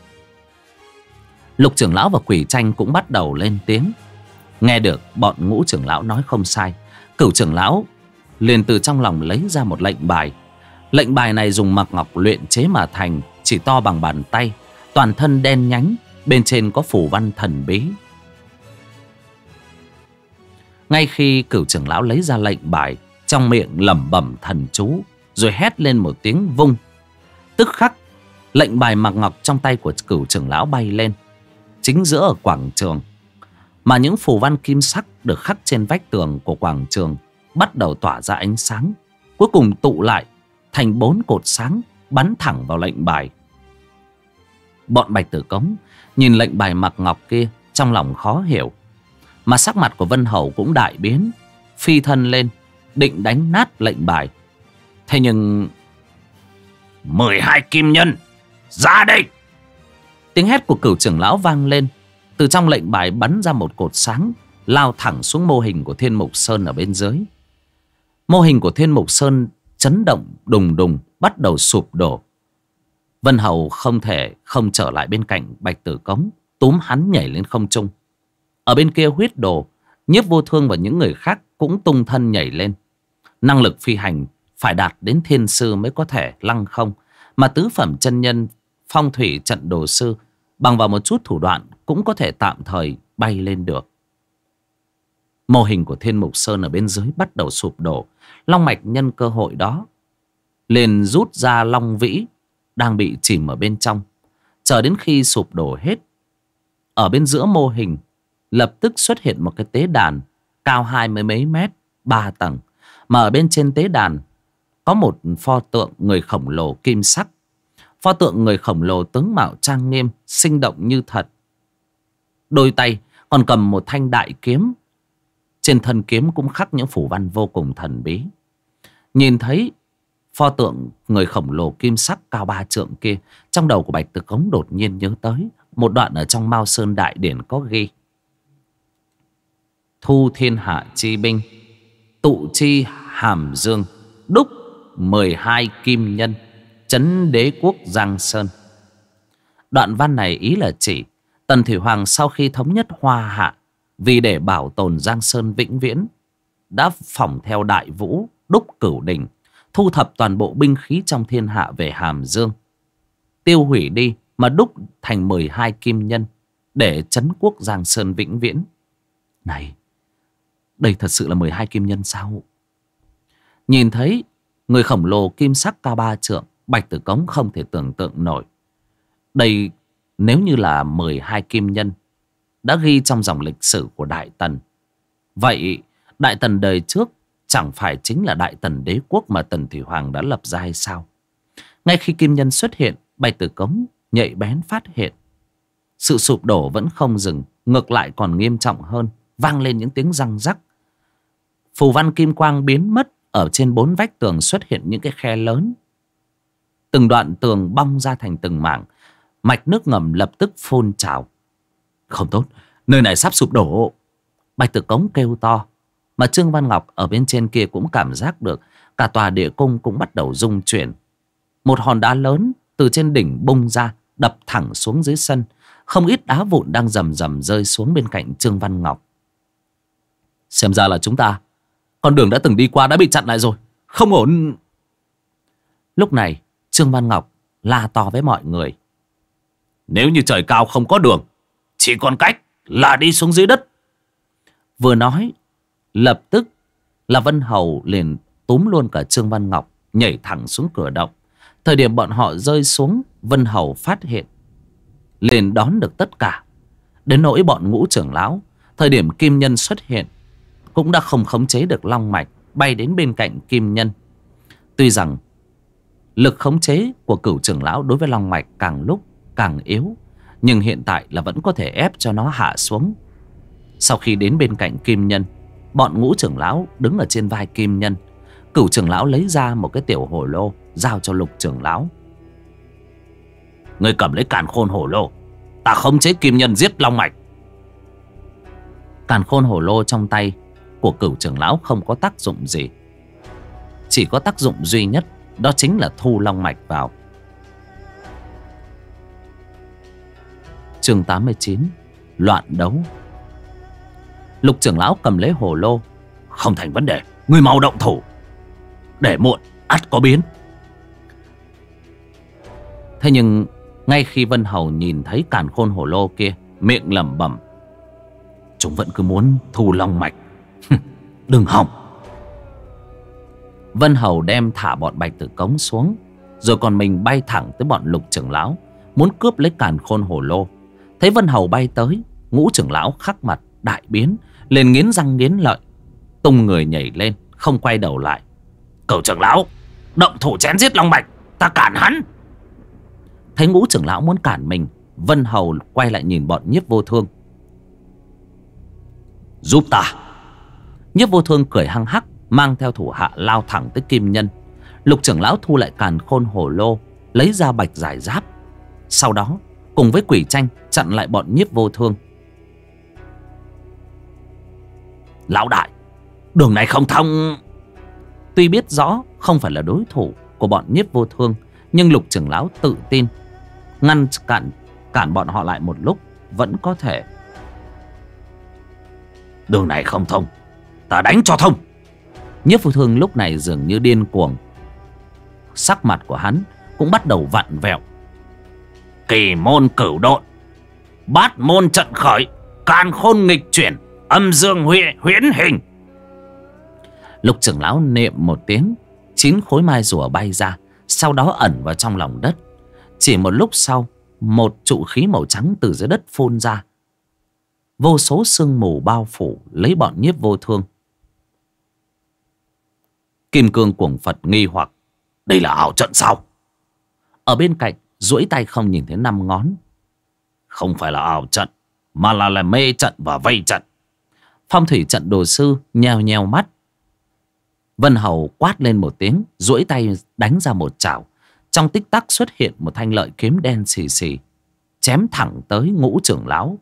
Lục trưởng lão và Quỷ Tranh cũng bắt đầu lên tiếng. Nghe được bọn Ngũ trưởng lão nói không sai, Cửu trưởng lão liền từ trong lòng lấy ra một lệnh bài. Lệnh bài này dùng mặc ngọc luyện chế mà thành, chỉ to bằng bàn tay, toàn thân đen nhánh, bên trên có phù văn thần bí. Ngay khi Cửu trưởng lão lấy ra lệnh bài, trong miệng lẩm bẩm thần chú, rồi hét lên một tiếng vung. Tức khắc lệnh bài mặc ngọc trong tay của Cửu trưởng lão bay lên chính giữa ở quảng trường, mà những phù văn kim sắc được khắc trên vách tường của quảng trường bắt đầu tỏa ra ánh sáng, cuối cùng tụ lại thành 4 cột sáng bắn thẳng vào lệnh bài. Bọn Bạch Tử Cống nhìn lệnh bài mặc ngọc kia trong lòng khó hiểu, mà sắc mặt của Vân Hầu cũng đại biến, phi thân lên định đánh nát lệnh bài. Thế nhưng 12 kim nhân ra đây! Tiếng hét của Cửu trưởng lão vang lên. Từ trong lệnh bài bắn ra một cột sáng, lao thẳng xuống mô hình của Thiên Mục Sơn ở bên dưới. Mô hình của Thiên Mục Sơn chấn động đùng đùng, bắt đầu sụp đổ. Vân Hầu không thể không trở lại bên cạnh Bạch Tử Cống, túm hắn nhảy lên không trung. Ở bên kia Huyết Đồ, Nhiếp Vô Thương và những người khác cũng tung thân nhảy lên. Năng lực phi hành phải đạt đến thiên sư mới có thể lăng không, mà tứ phẩm chân nhân phong thủy trận đồ sư bằng vào một chút thủ đoạn cũng có thể tạm thời bay lên được. Mô hình của Thiên Mục Sơn ở bên dưới bắt đầu sụp đổ. Long mạch nhân cơ hội đó liền rút ra long vĩ đang bị chìm ở bên trong. Chờ đến khi sụp đổ hết, ở bên giữa mô hình lập tức xuất hiện một cái tế đàn cao 20 mấy mét, 3 tầng. Mà ở bên trên tế đàn có một pho tượng người khổng lồ kim sắc. Pho tượng người khổng lồ tướng mạo trang nghiêm, sinh động như thật. Đôi tay còn cầm một thanh đại kiếm. Trên thân kiếm cũng khắc những phù văn vô cùng thần bí. Nhìn thấy pho tượng người khổng lồ kim sắc cao 3 trượng kia, trong đầu của Bạch Tử Cống đột nhiên nhớ tới một đoạn ở trong Mao Sơn Đại Điển có ghi: thu thiên hạ chi binh, tụ chi hàm dương, đúc 12 kim nhân, trấn đế quốc Giang Sơn. Đoạn văn này ý là chỉ Tần Thủy Hoàng sau khi thống nhất Hoa Hạ, vì để bảo tồn Giang Sơn vĩnh viễn, đã phỏng theo Đại Vũ đúc Cửu Đỉnh, thu thập toàn bộ binh khí trong thiên hạ về Hàm Dương, tiêu hủy đi mà đúc thành 12 kim nhân để trấn quốc Giang Sơn vĩnh viễn. Này, đây thật sự là 12 kim nhân sao? Nhìn thấy người khổng lồ kim sắc cao 3 trượng, Bạch Tử Cống không thể tưởng tượng nổi. Đây nếu như là 12 kim nhân đã ghi trong dòng lịch sử của Đại Tần, vậy Đại Tần đời trước chẳng phải chính là Đại Tần đế quốc mà Tần Thủy Hoàng đã lập ra hay sao? Ngay khi kim nhân xuất hiện, Bạch Tử Cống nhạy bén phát hiện sự sụp đổ vẫn không dừng, ngược lại còn nghiêm trọng hơn. Vang lên những tiếng răng rắc. Phù văn kim quang biến mất. Ở trên 4 vách tường xuất hiện những cái khe lớn. Từng đoạn tường bong ra thành từng mảng. Mạch nước ngầm lập tức phun trào. Không tốt, nơi này sắp sụp đổ. Bạch Tử Cống kêu to. Mà Trương Văn Ngọc ở bên trên kia cũng cảm giác được. Cả tòa địa cung cũng bắt đầu rung chuyển. Một hòn đá lớn từ trên đỉnh bung ra, đập thẳng xuống dưới sân. Không ít đá vụn đang rầm rầm rơi xuống bên cạnh Trương Văn Ngọc. Xem ra là chúng ta, con đường đã từng đi qua đã bị chặn lại rồi, không ổn. Lúc này Trương Văn Ngọc la to với mọi người: nếu như trời cao không có đường, chỉ còn cách là đi xuống dưới đất. Vừa nói, lập tức là Vân Hầu liền túm luôn cả Trương Văn Ngọc, nhảy thẳng xuống cửa động. Thời điểm bọn họ rơi xuống, Vân Hầu phát hiện, liền đón được tất cả. Đến nỗi bọn Ngũ trưởng lão, thời điểm kim nhân xuất hiện, cũng đã không khống chế được long mạch, bay đến bên cạnh kim nhân. Tuy rằng lực khống chế của Cửu trưởng lão đối với long mạch càng lúc càng yếu, nhưng hiện tại là vẫn có thể ép cho nó hạ xuống. Sau khi đến bên cạnh kim nhân, bọn Ngũ trưởng lão đứng ở trên vai kim nhân. Cửu trưởng lão lấy ra một cái tiểu hồ lô, giao cho Lục trưởng lão: người cầm lấy càn khôn hồ lô, ta khống chế kim nhân giết long mạch. Càn khôn hồ lô trong tay của Cửu trưởng lão không có tác dụng gì, chỉ có tác dụng duy nhất, đó chính là thu long mạch vào. Chương 89: Loạn đấu. Lục trưởng lão cầm lấy hồ lô: không thành vấn đề, người mau động thủ, để muộn ắt có biến. Thế nhưng ngay khi Vân Hầu nhìn thấy càn khôn hồ lô kia, miệng lẩm bẩm: chúng vẫn cứ muốn thu long mạch. Đừng hòng. Vân Hầu đem thả bọn Bạch Tử Cống xuống, rồi còn mình bay thẳng tới bọn Lục trưởng lão, muốn cướp lấy càn khôn hồ lô. Thấy Vân Hầu bay tới, Ngũ trưởng lão khắc mặt đại biến, liền nghiến răng nghiến lợi, tung người nhảy lên, không quay đầu lại. Cửu trưởng lão, động thủ chém giết Long Bạch, ta cản hắn. Thấy Ngũ trưởng lão muốn cản mình, Vân Hầu quay lại nhìn bọn Nhiếp Vô Thương. Giúp ta. Nhiếp Vô Thương cười hăng hắc, mang theo thủ hạ lao thẳng tới Kim Nhân. Lục trưởng lão thu lại càn khôn hồ lô, lấy ra Bạch Giải Giáp, sau đó cùng với Quỷ Tranh chặn lại bọn Nhiếp Vô Thương. Lão đại, đường này không thông. Tuy biết rõ không phải là đối thủ của bọn Nhiếp Vô Thương, nhưng Lục trưởng lão tự tin ngăn cản bọn họ lại một lúc vẫn có thể. Đường này không thông, ta đánh cho thông. Nhiếp Vô Thương lúc này dường như điên cuồng, sắc mặt của hắn cũng bắt đầu vặn vẹo. Kỳ môn cửu độn, bát môn trận khởi, càn khôn nghịch chuyển, âm dương huyễn hình. Lục trưởng lão niệm một tiếng, 9 khối mai rùa bay ra, sau đó ẩn vào trong lòng đất. Chỉ một lúc sau, một trụ khí màu trắng từ dưới đất phun ra. Vô số sương mù bao phủ lấy bọn Nhiếp Vô Thương. Kim Cương Cuồng Phật nghi hoặc: đây là ảo trận sao? Ở bên cạnh duỗi tay không nhìn thấy 5 ngón. Không phải là ảo trận, mà là mê trận và vây trận. Phong thủy trận đồ sư nheo nheo mắt. Vân Hầu quát lên một tiếng, duỗi tay đánh ra một chảo. Trong tích tắc xuất hiện một thanh lợi kiếm đen xì xì, chém thẳng tới Ngũ trưởng lão.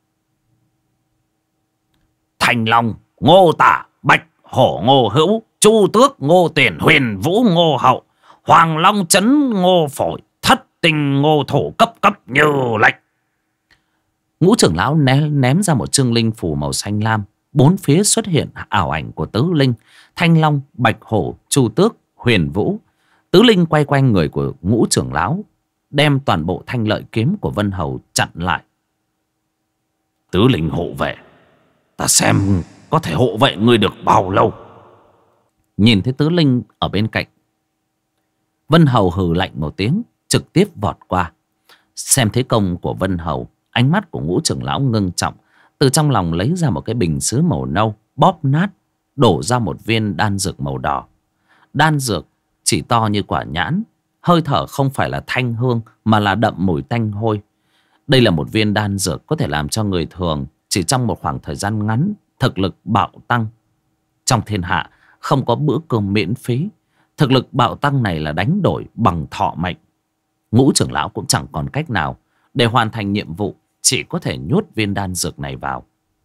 Thanh Long, Ngô Tả, Bạch Hổ Ngô Hữu, Chu Tước Ngô Tiền, Huyền Vũ Ngô Hậu, Hoàng Long Chấn Ngô Phổi, Thất Tinh Ngô Thủ, cấp như lệnh. Ngũ trưởng lão ném ra một chương linh phù màu xanh lam. 4 phía xuất hiện ảo ảnh của tứ linh: Thanh Long, Bạch Hổ, Chu Tước, Huyền Vũ. Tứ linh quay quanh người của Ngũ trưởng lão, đem toàn bộ thanh lợi kiếm của Vân Hầu chặn lại. Tứ linh hộ vệ, ta xem có thể hộ vệ ngươi được bao lâu. Nhìn thấy tứ linh ở bên cạnh, Vân Hầu hừ lạnh một tiếng, trực tiếp vọt qua. Xem thấy công của Vân Hầu, ánh mắt của Ngũ trưởng lão ngưng trọng, từ trong lòng lấy ra một cái bình sứ màu nâu, bóp nát, đổ ra một viên đan dược màu đỏ. Đan dược chỉ to như quả nhãn, hơi thở không phải là thanh hương mà là đậm mùi tanh hôi. Đây là một viên đan dược có thể làm cho người thường chỉ trong một khoảng thời gian ngắn thực lực bạo tăng. Trong thiên hạ không có bữa cơm miễn phí, thực lực bạo tăng này là đánh đổi bằng thọ mệnh. Ngũ trưởng lão cũng chẳng còn cách nào, để hoàn thành nhiệm vụ chỉ có thể nhốt viên đan dược này vào.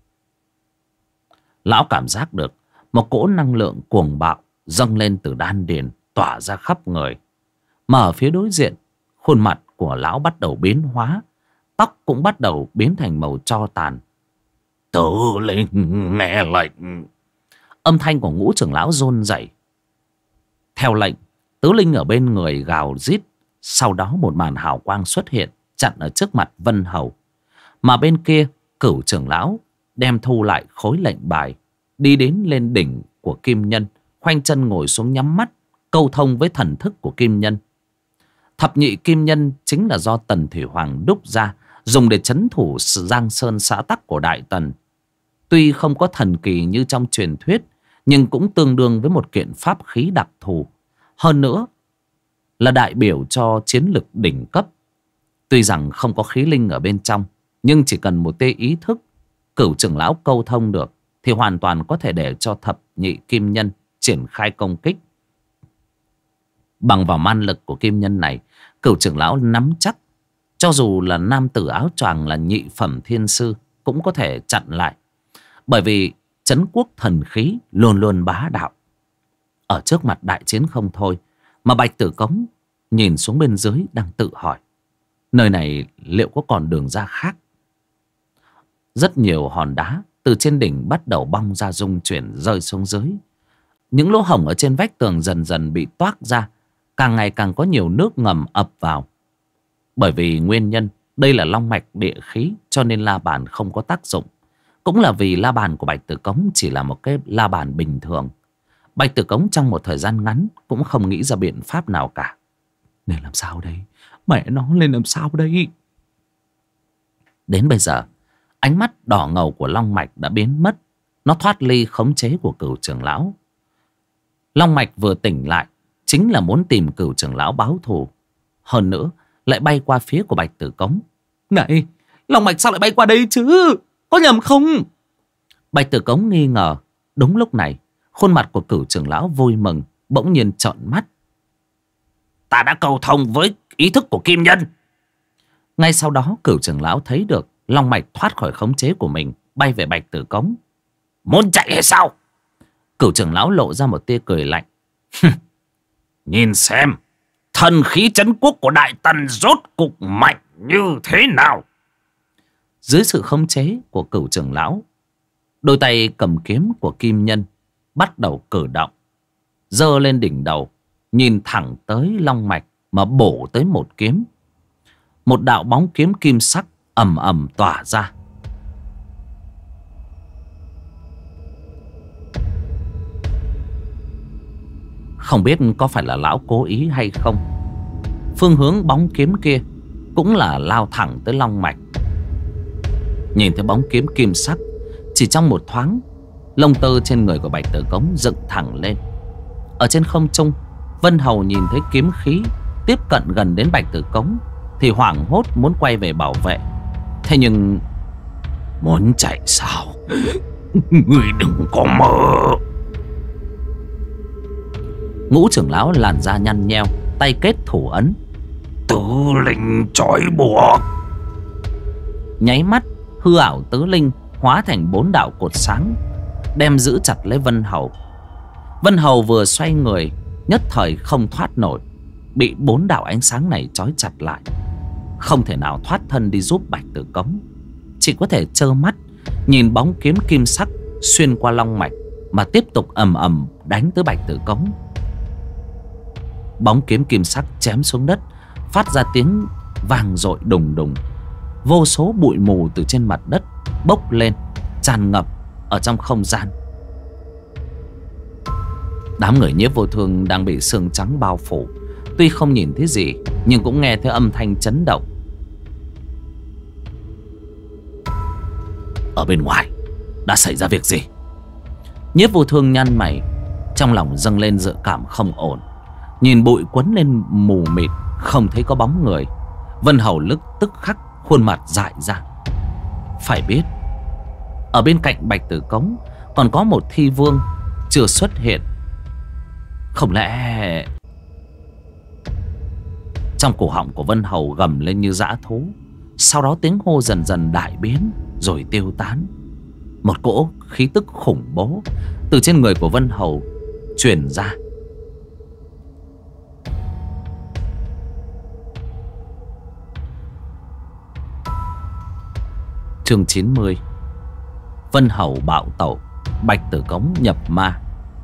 Lão cảm giác được một cỗ năng lượng cuồng bạo dâng lên từ đan điền, tỏa ra khắp người. Mà ở phía đối diện, khuôn mặt của lão bắt đầu biến hóa, tóc cũng bắt đầu biến thành màu tro tàn. Tứ linh nghe lệnh. Âm thanh của Ngũ trưởng lão run rẩy. Theo lệnh, tứ linh ở bên người gào rít. Sau đó một màn hào quang xuất hiện, chặn ở trước mặt Vân Hầu. Mà bên kia, Cửu trưởng lão đem thu lại khối lệnh bài, đi đến lên đỉnh của Kim Nhân, khoanh chân ngồi xuống nhắm mắt, câu thông với thần thức của Kim Nhân. Thập nhị Kim Nhân chính là do Tần Thủy Hoàng đúc ra, dùng để trấn thủ Giang Sơn xã tắc của Đại Tần. Tuy không có thần kỳ như trong truyền thuyết, nhưng cũng tương đương với một kiện pháp khí đặc thù. Hơn nữa là đại biểu cho chiến lực đỉnh cấp. Tuy rằng không có khí linh ở bên trong, nhưng chỉ cần một tia ý thức Cửu trưởng lão câu thông được, thì hoàn toàn có thể để cho thập nhị Kim Nhân triển khai công kích. Bằng vào man lực của Kim Nhân này, Cửu trưởng lão nắm chắc cho dù là nam tử áo choàng là nhị phẩm thiên sư cũng có thể chặn lại. Bởi vì trấn quốc thần khí luôn luôn bá đạo. Ở trước mặt đại chiến không thôi, mà Bạch Tử Cống nhìn xuống bên dưới đang tự hỏi, nơi này liệu có còn đường ra khác? Rất nhiều hòn đá từ trên đỉnh bắt đầu bong ra, rung chuyển rơi xuống dưới. Những lỗ hổng ở trên vách tường dần dần bị toác ra, càng ngày càng có nhiều nước ngầm ập vào. Bởi vì nguyên nhân đây là long mạch địa khí, cho nên la bàn không có tác dụng. Cũng là vì la bàn của Bạch Tử Cống chỉ là một cái la bàn bình thường. Bạch Tử Cống trong một thời gian ngắn cũng không nghĩ ra biện pháp nào cả. Nên làm sao đây? Mẹ nó, nên làm sao đây? Đến bây giờ, ánh mắt đỏ ngầu của Long Mạch đã biến mất. Nó thoát ly khống chế của Cửu trưởng lão. Long Mạch vừa tỉnh lại chính là muốn tìm Cửu trưởng lão báo thù. Hơn nữa lại bay qua phía của Bạch Tử Cống. Này, Long Mạch sao lại bay qua đây chứ? Có nhầm không? Bạch Tử Cống nghi ngờ. Đúng lúc này, khuôn mặt của Cửu trưởng lão vui mừng, bỗng nhiên trợn mắt. Ta đã cầu thông với ý thức của Kim Nhân. Ngay sau đó Cửu trưởng lão thấy được Long Mạch thoát khỏi khống chế của mình, bay về Bạch Tử Cống. Muốn chạy hay sao? Cửu trưởng lão lộ ra một tia cười lạnh. Nhìn xem thần khí trấn quốc của Đại Tần rốt cục mạnh như thế nào. Dưới sự khống chế của Cửu trưởng lão, đôi tay cầm kiếm của Kim Nhân bắt đầu cử động, giơ lên đỉnh đầu, nhìn thẳng tới Long Mạch mà bổ tới một kiếm. Một đạo bóng kiếm kim sắc ầm ầm tỏa ra. Không biết có phải là lão cố ý hay không, phương hướng bóng kiếm kia cũng là lao thẳng tới Long Mạch. Nhìn thấy bóng kiếm kim sắc, chỉ trong một thoáng, lông tơ trên người của Bạch Tử Cống dựng thẳng lên. Ở trên không trung, Vân Hầu nhìn thấy kiếm khí tiếp cận gần đến Bạch Tử Cống thì hoảng hốt muốn quay về bảo vệ. Thế nhưng... Muốn chạy sao? Người đừng có mơ. Ngũ trưởng lão làn da nhăn nheo, tay kết thủ ấn. Tứ linh trói buộc. Nháy mắt, hư ảo tứ linh hóa thành 4 đạo cột sáng, đem giữ chặt lấy Vân Hầu. Vân Hầu vừa xoay người, nhất thời không thoát nổi, bị 4 đạo ánh sáng này trói chặt lại, không thể nào thoát thân đi giúp Bạch Tử Cống. Chỉ có thể trơ mắt nhìn bóng kiếm kim sắc xuyên qua Long Mạch mà tiếp tục ầm ầm đánh tới Bạch Tử Cống. Bóng kiếm kim sắc chém xuống đất, phát ra tiếng vang dội đùng đùng. Vô số bụi mù từ trên mặt đất bốc lên, tràn ngập ở trong không gian. Đám người Nhiếp Vô Thương đang bị sương trắng bao phủ, tuy không nhìn thấy gì nhưng cũng nghe thấy âm thanh chấn động. Ở bên ngoài đã xảy ra việc gì? Nhiếp Vô Thương nhăn mày, trong lòng dâng lên dự cảm không ổn. Nhìn bụi quấn lên mù mịt, không thấy có bóng người. Vân Hầu tức khắc khuôn mặt dại ra. Phải biết, ở bên cạnh Bạch Tử Cống còn có một thi vương chưa xuất hiện. Không lẽ... Trong cổ họng của Vân Hầu gầm lên như dã thú. Sau đó tiếng hô dần dần đại biến rồi tiêu tán. Một cỗ khí tức khủng bố từ trên người của Vân Hầu truyền ra. Chương 90. Vân Hầu bạo tẩu, Bạch Tử Cống nhập ma.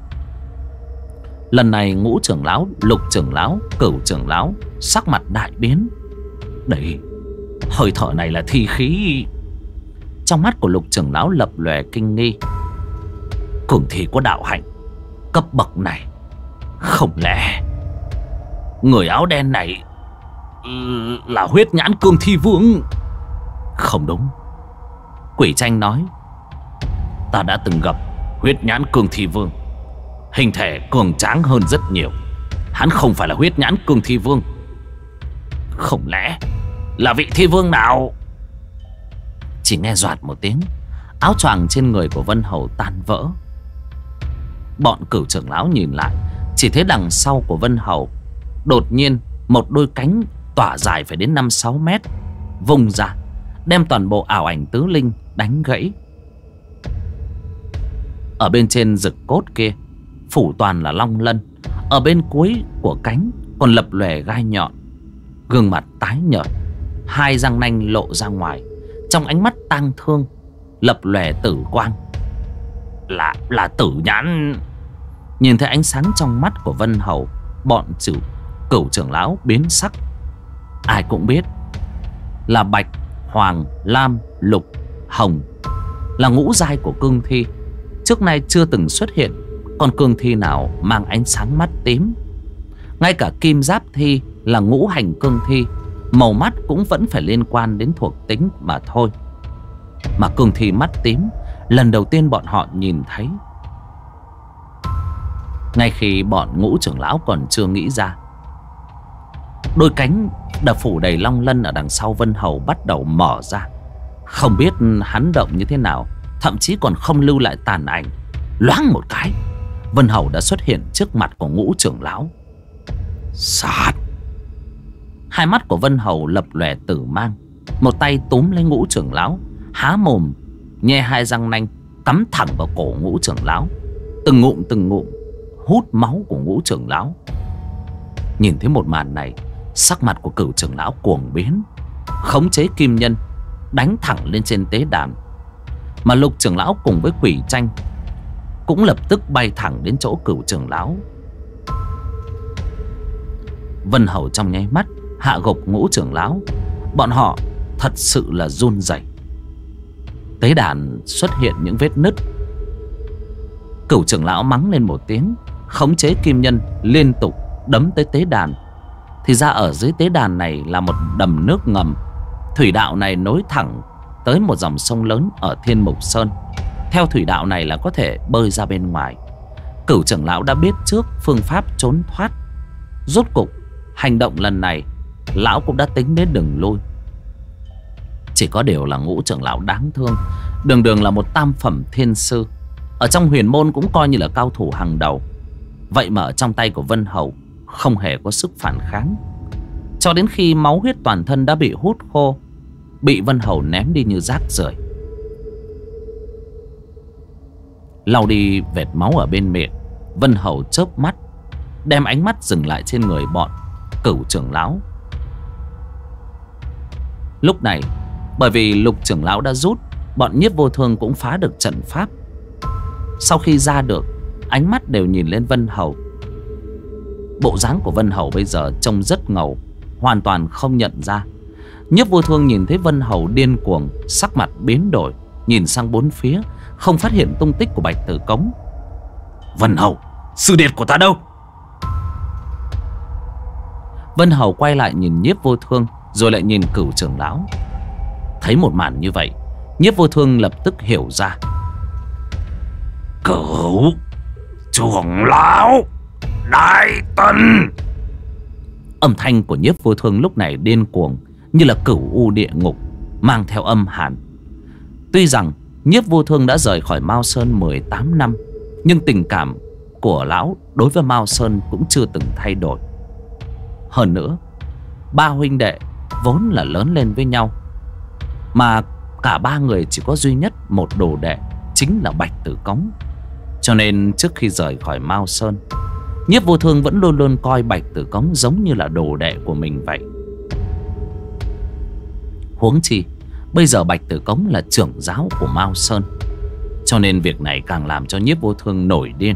Lần này Ngũ trưởng lão, Lục trưởng lão, Cửu trưởng lão sắc mặt đại biến. Đấy, hơi thở này là thi khí. Trong mắt của Lục trưởng lão lập lòe kinh nghi. Cường thi có đạo hạnh cấp bậc này, không lẽ người áo đen này là huyết nhãn cương thi vương? Không đúng. Quỷ Tranh nói, ta đã từng gặp huyết nhãn cương thi vương, hình thể cường tráng hơn rất nhiều. Hắn không phải là huyết nhãn cương thi vương. Không lẽ là vị thi vương nào? Chỉ nghe doạt một tiếng, áo choàng trên người của Vân Hầu tan vỡ. Bọn Cửu trưởng lão nhìn lại, chỉ thấy đằng sau của Vân Hầu đột nhiên một đôi cánh tỏa dài phải đến 5-6 mét vùng ra, đem toàn bộ ảo ảnh tứ linh đánh gãy. Ở bên trên rực cốt kia phủ toàn là long lân, ở bên cuối của cánh còn lập lòe gai nhọn. Gương mặt tái nhợt, hai răng nanh lộ ra ngoài, trong ánh mắt tang thương lập lòe tử quang. Là tử nhãn. Nhìn thấy ánh sáng trong mắt của Vân Hầu, bọn Cửu trưởng lão biến sắc. Ai cũng biết là Bạch, Hoàng, Lam, Lục, Hồng là ngũ giai của cương thi, trước nay chưa từng xuất hiện con cương thi nào mang ánh sáng mắt tím. Ngay cả kim giáp thi là ngũ hành cương thi, màu mắt cũng vẫn phải liên quan đến thuộc tính mà thôi. Mà cương thi mắt tím lần đầu tiên bọn họ nhìn thấy. Ngay khi bọn ngũ trưởng lão còn chưa nghĩ ra, đôi cánh đã phủ đầy long lân ở đằng sau Vân Hầu bắt đầu mở ra. Không biết hắn động như thế nào, thậm chí còn không lưu lại tàn ảnh. Loáng một cái, Vân Hầu đã xuất hiện trước mặt của ngũ trưởng lão. Sát! Hai mắt của Vân Hầu lập lòe tử mang. Một tay túm lấy ngũ trưởng lão, há mồm nhe hai răng nanh cắm thẳng vào cổ ngũ trưởng lão, từng ngụm hút máu của ngũ trưởng lão. Nhìn thấy một màn này, sắc mặt của Cửu trưởng lão cuồng biến, khống chế kim nhân đánh thẳng lên trên tế đàn. Mà Lục trưởng lão cùng với Quỷ Tranh cũng lập tức bay thẳng đến chỗ Cửu trưởng lão. Vân Hầu trong nháy mắt hạ gục ngũ trưởng lão. Bọn họ thật sự là run rẩy. Tế đàn xuất hiện những vết nứt. Cửu trưởng lão mắng lên một tiếng, khống chế kim nhân liên tục đấm tới tế đàn. Thì ra ở dưới tế đàn này là một đầm nước ngầm. Thủy đạo này nối thẳng tới một dòng sông lớn ở Thiên Mục Sơn. Theo thủy đạo này là có thể bơi ra bên ngoài. Cửu trưởng lão đã biết trước phương pháp trốn thoát. Rốt cục hành động lần này lão cũng đã tính đến đường lui. Chỉ có điều là ngũ trưởng lão đáng thương, đường đường là một tam phẩm thiên sư, ở trong huyền môn cũng coi như là cao thủ hàng đầu. Vậy mà ở trong tay của Vân Hầu không hề có sức phản kháng, cho đến khi máu huyết toàn thân đã bị hút khô, bị Vân Hầu ném đi như rác rưởi. Lau đi vệt máu ở bên miệng, Vân Hầu chớp mắt, đem ánh mắt dừng lại trên người bọn Cửu trưởng lão. Lúc này, bởi vì Lục trưởng lão đã rút, bọn Nhiếp Vô Thương cũng phá được trận pháp. Sau khi ra được, ánh mắt đều nhìn lên Vân Hầu. Bộ dáng của Vân Hầu bây giờ trông rất ngầu, hoàn toàn không nhận ra. Nhiếp Vô Thương nhìn thấy Vân Hầu điên cuồng, sắc mặt biến đổi, nhìn sang bốn phía, không phát hiện tung tích của Bạch Tử Cống. Vân Hầu, sư đệ của ta đâu? Vân Hầu quay lại nhìn Nhiếp Vô Thương, rồi lại nhìn Cửu trưởng lão. Thấy một màn như vậy, Nhiếp Vô Thương lập tức hiểu ra. Cửu trưởng lão đại tân! Âm thanh của Nhiếp Vô Thương lúc này điên cuồng, như là cửu u địa ngục, mang theo âm hàn. Tuy rằng Nhiếp Vô Thương đã rời khỏi Mao Sơn 18 năm, nhưng tình cảm của lão đối với Mao Sơn cũng chưa từng thay đổi. Hơn nữa, ba huynh đệ vốn là lớn lên với nhau, mà cả ba người chỉ có duy nhất một đồ đệ, chính là Bạch Tử Cống. Cho nên trước khi rời khỏi Mao Sơn, Nhiếp Vô Thương vẫn luôn luôn coi Bạch Tử Cống giống như là đồ đệ của mình vậy. Huống chi bây giờ Bạch Tử Cống là trưởng giáo của Mao Sơn, cho nên việc này càng làm cho Nhiếp Vô Thương nổi điên.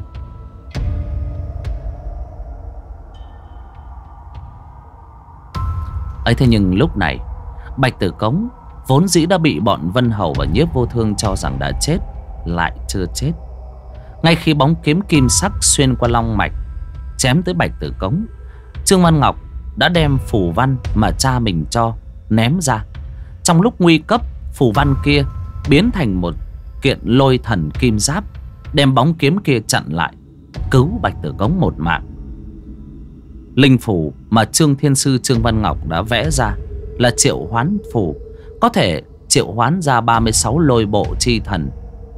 Ấy thế nhưng lúc này, Bạch Tử Cống vốn dĩ đã bị bọn Vân Hầu và Nhiếp Vô Thương cho rằng đã chết, lại chưa chết. Ngay khi bóng kiếm kim sắc xuyên qua long mạch chém tới Bạch Tử Cống, Trương Văn Ngọc đã đem phù văn mà cha mình cho ném ra. Trong lúc nguy cấp, phù văn kia biến thành một kiện lôi thần kim giáp, đem bóng kiếm kia chặn lại, cứu Bạch Tử Cống một mạng. Linh phù mà Trương Thiên Sư Trương Văn Ngọc đã vẽ ra là triệu hoán phù, có thể triệu hoán ra 36 lôi bộ chi thần.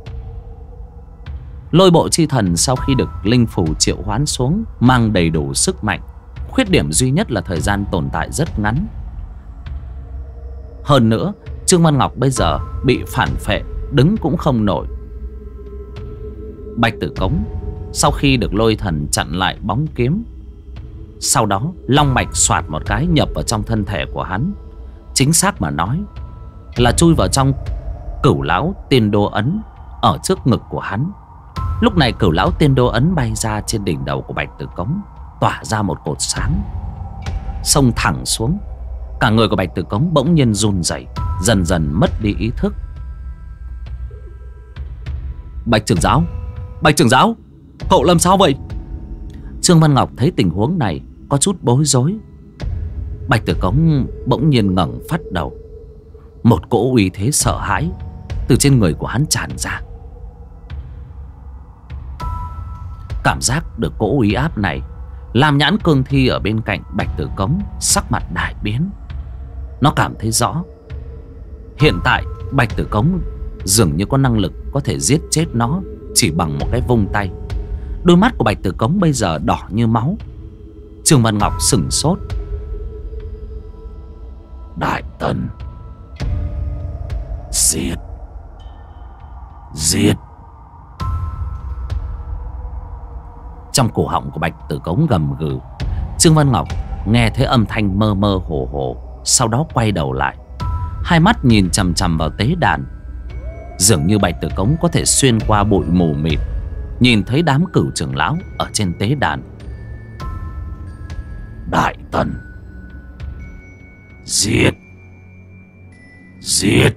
Lôi bộ chi thần sau khi được linh phù triệu hoán xuống mang đầy đủ sức mạnh. Khuyết điểm duy nhất là thời gian tồn tại rất ngắn. Hơn nữa, Trương Văn Ngọc bây giờ bị phản phệ, đứng cũng không nổi. Bạch Tử Cống sau khi được lôi thần chặn lại bóng kiếm, sau đó long mạch xoạt một cái nhập vào trong thân thể của hắn. Chính xác mà nói là chui vào trong Cửu Lão Tiên Đô Ấn ở trước ngực của hắn. Lúc này Cửu Lão Tiên Đô Ấn bay ra trên đỉnh đầu của Bạch Tử Cống, tỏa ra một cột sáng, xông thẳng xuống. Cả người của Bạch Tử Cống bỗng nhiên run rẩy, dần dần mất đi ý thức. Bạch trưởng giáo, Bạch trưởng giáo! Cậu làm sao vậy? Trương Văn Ngọc thấy tình huống này có chút bối rối. Bạch Tử Cống bỗng nhiên ngẩng phát đầu. Một cỗ uy thế sợ hãi từ trên người của hắn tràn ra. Cảm giác được cỗ uy áp này làm Nhãn Cương Thi ở bên cạnh Bạch Tử Cống sắc mặt đại biến. Nó cảm thấy rõ hiện tại Bạch Tử Cống dường như có năng lực có thể giết chết nó chỉ bằng một cái vung tay. Đôi mắt của Bạch Tử Cống bây giờ đỏ như máu. Trương Văn Ngọc sửng sốt. Đại Tần, giết, giết. Trong cổ họng của Bạch Tử Cống gầm gừ. Trương Văn Ngọc nghe thấy âm thanh mơ mơ hồ hồ, sau đó quay đầu lại, hai mắt nhìn chằm chằm vào tế đàn. Dường như Bạch Tử Cống có thể xuyên qua bụi mù mịt, nhìn thấy đám cửu trưởng lão ở trên tế đàn. Đại Tần, giết, giết.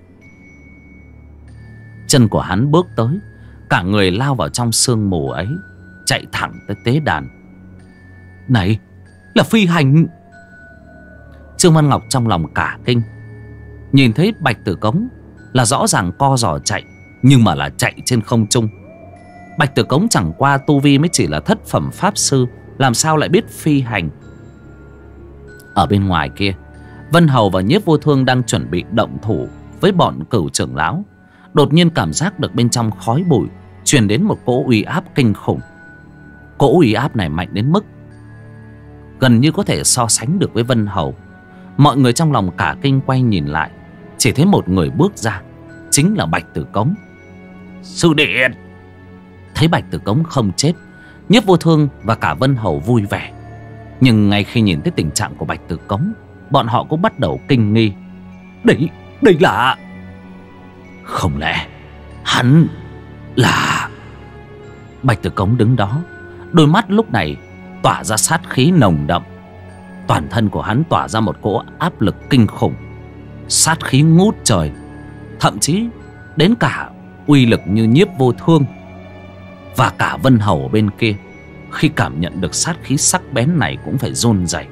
Chân của hắn bước tới, cả người lao vào trong sương mù ấy, chạy thẳng tới tế đàn. Này là phi hành. Trương Văn Ngọc trong lòng cả kinh. Nhìn thấy Bạch Tử Cống là rõ ràng co giò chạy, nhưng mà là chạy trên không trung. Bạch Tử Cống chẳng qua tu vi mới chỉ là thất phẩm pháp sư, làm sao lại biết phi hành. Ở bên ngoài kia, Vân Hầu và Nhiếp Vô Thương đang chuẩn bị động thủ với bọn cửu trưởng lão. Đột nhiên cảm giác được bên trong khói bụi truyền đến một cỗ uy áp kinh khủng. Cỗ uy áp này mạnh đến mức gần như có thể so sánh được với Vân Hầu. Mọi người trong lòng cả kinh quay nhìn lại, chỉ thấy một người bước ra, chính là Bạch Tử Cống. Sư đệ. Thấy Bạch Tử Cống không chết, Nhiếp Vô Thương và cả Vân Hầu vui vẻ. Nhưng ngay khi nhìn thấy tình trạng của Bạch Tử Cống, bọn họ cũng bắt đầu kinh nghi. Đây là... Không lẽ hắn là... Bạch Tử Cống đứng đó, đôi mắt lúc này tỏa ra sát khí nồng đậm. Toàn thân của hắn tỏa ra một cỗ áp lực kinh khủng, sát khí ngút trời. Thậm chí đến cả uy lực như Nhiếp Vô Thương và cả Vân Hầu bên kia, khi cảm nhận được sát khí sắc bén này cũng phải run rẩy.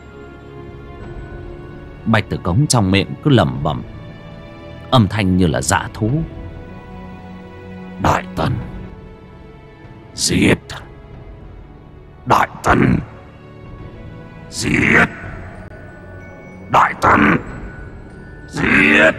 Bạch Tử Cống trong miệng cứ lẩm bẩm, âm thanh như là dã thú. Đại Tần, giết. Đại Tần, giết. Đại Tần, giết.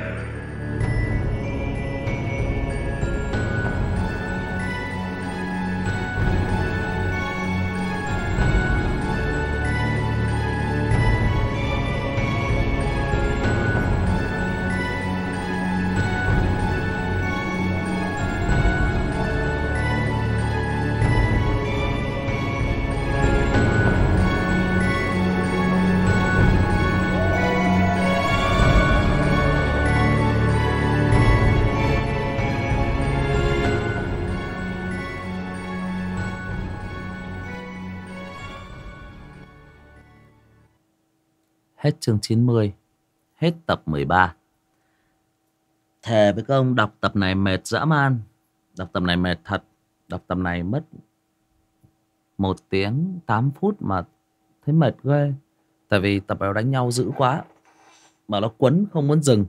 Hết chương 90, hết tập 13. Thề với các ông, đọc tập này mệt dã man. Đọc tập này mệt thật. Đọc tập này mất 1 tiếng 8 phút mà thấy mệt ghê. Tại vì tập này đánh nhau dữ quá, mà nó quấn không muốn dừng.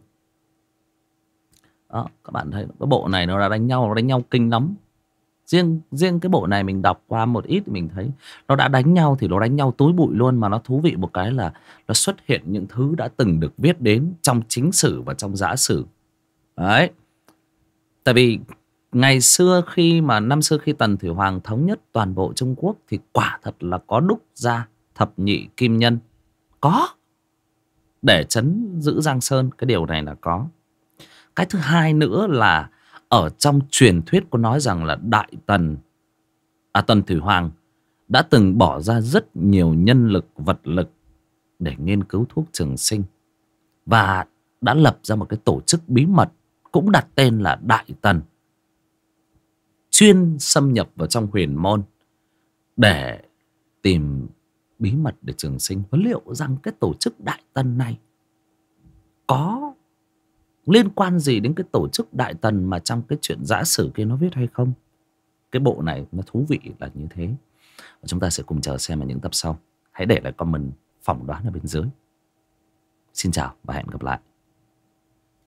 Đó, các bạn thấy cái bộ này nó đánh nhau kinh lắm. Riêng cái bộ này mình đọc qua một ít, mình thấy nó đã đánh nhau thì nó đánh nhau túi bụi luôn. Mà nó thú vị một cái là nó xuất hiện những thứ đã từng được viết đến trong chính sử và trong giả sử. Đấy. Tại vì ngày xưa năm xưa khi Tần Thủy Hoàng thống nhất toàn bộ Trung Quốc thì quả thật là có đúc ra thập nhị kim nhân. Có. Để trấn giữ Giang Sơn, cái điều này là có. Cái thứ hai nữa là ở trong truyền thuyết có nói rằng là Tần Thủy Hoàng đã từng bỏ ra rất nhiều nhân lực, vật lực để nghiên cứu thuốc trường sinh. Và đã lập ra một cái tổ chức bí mật cũng đặt tên là Đại Tần, chuyên xâm nhập vào trong huyền môn để tìm bí mật để trường sinh. Và liệu rằng cái tổ chức Đại Tần này có liên quan gì đến cái tổ chức Đại Tần mà trong cái chuyện giả sử kia nó viết hay không? cái bộ này nó thú vị là như thế. Và chúng ta sẽ cùng chờ xem ở những tập sau. Hãy để lại comment phỏng đoán ở bên dưới. Xin chào và hẹn gặp lại.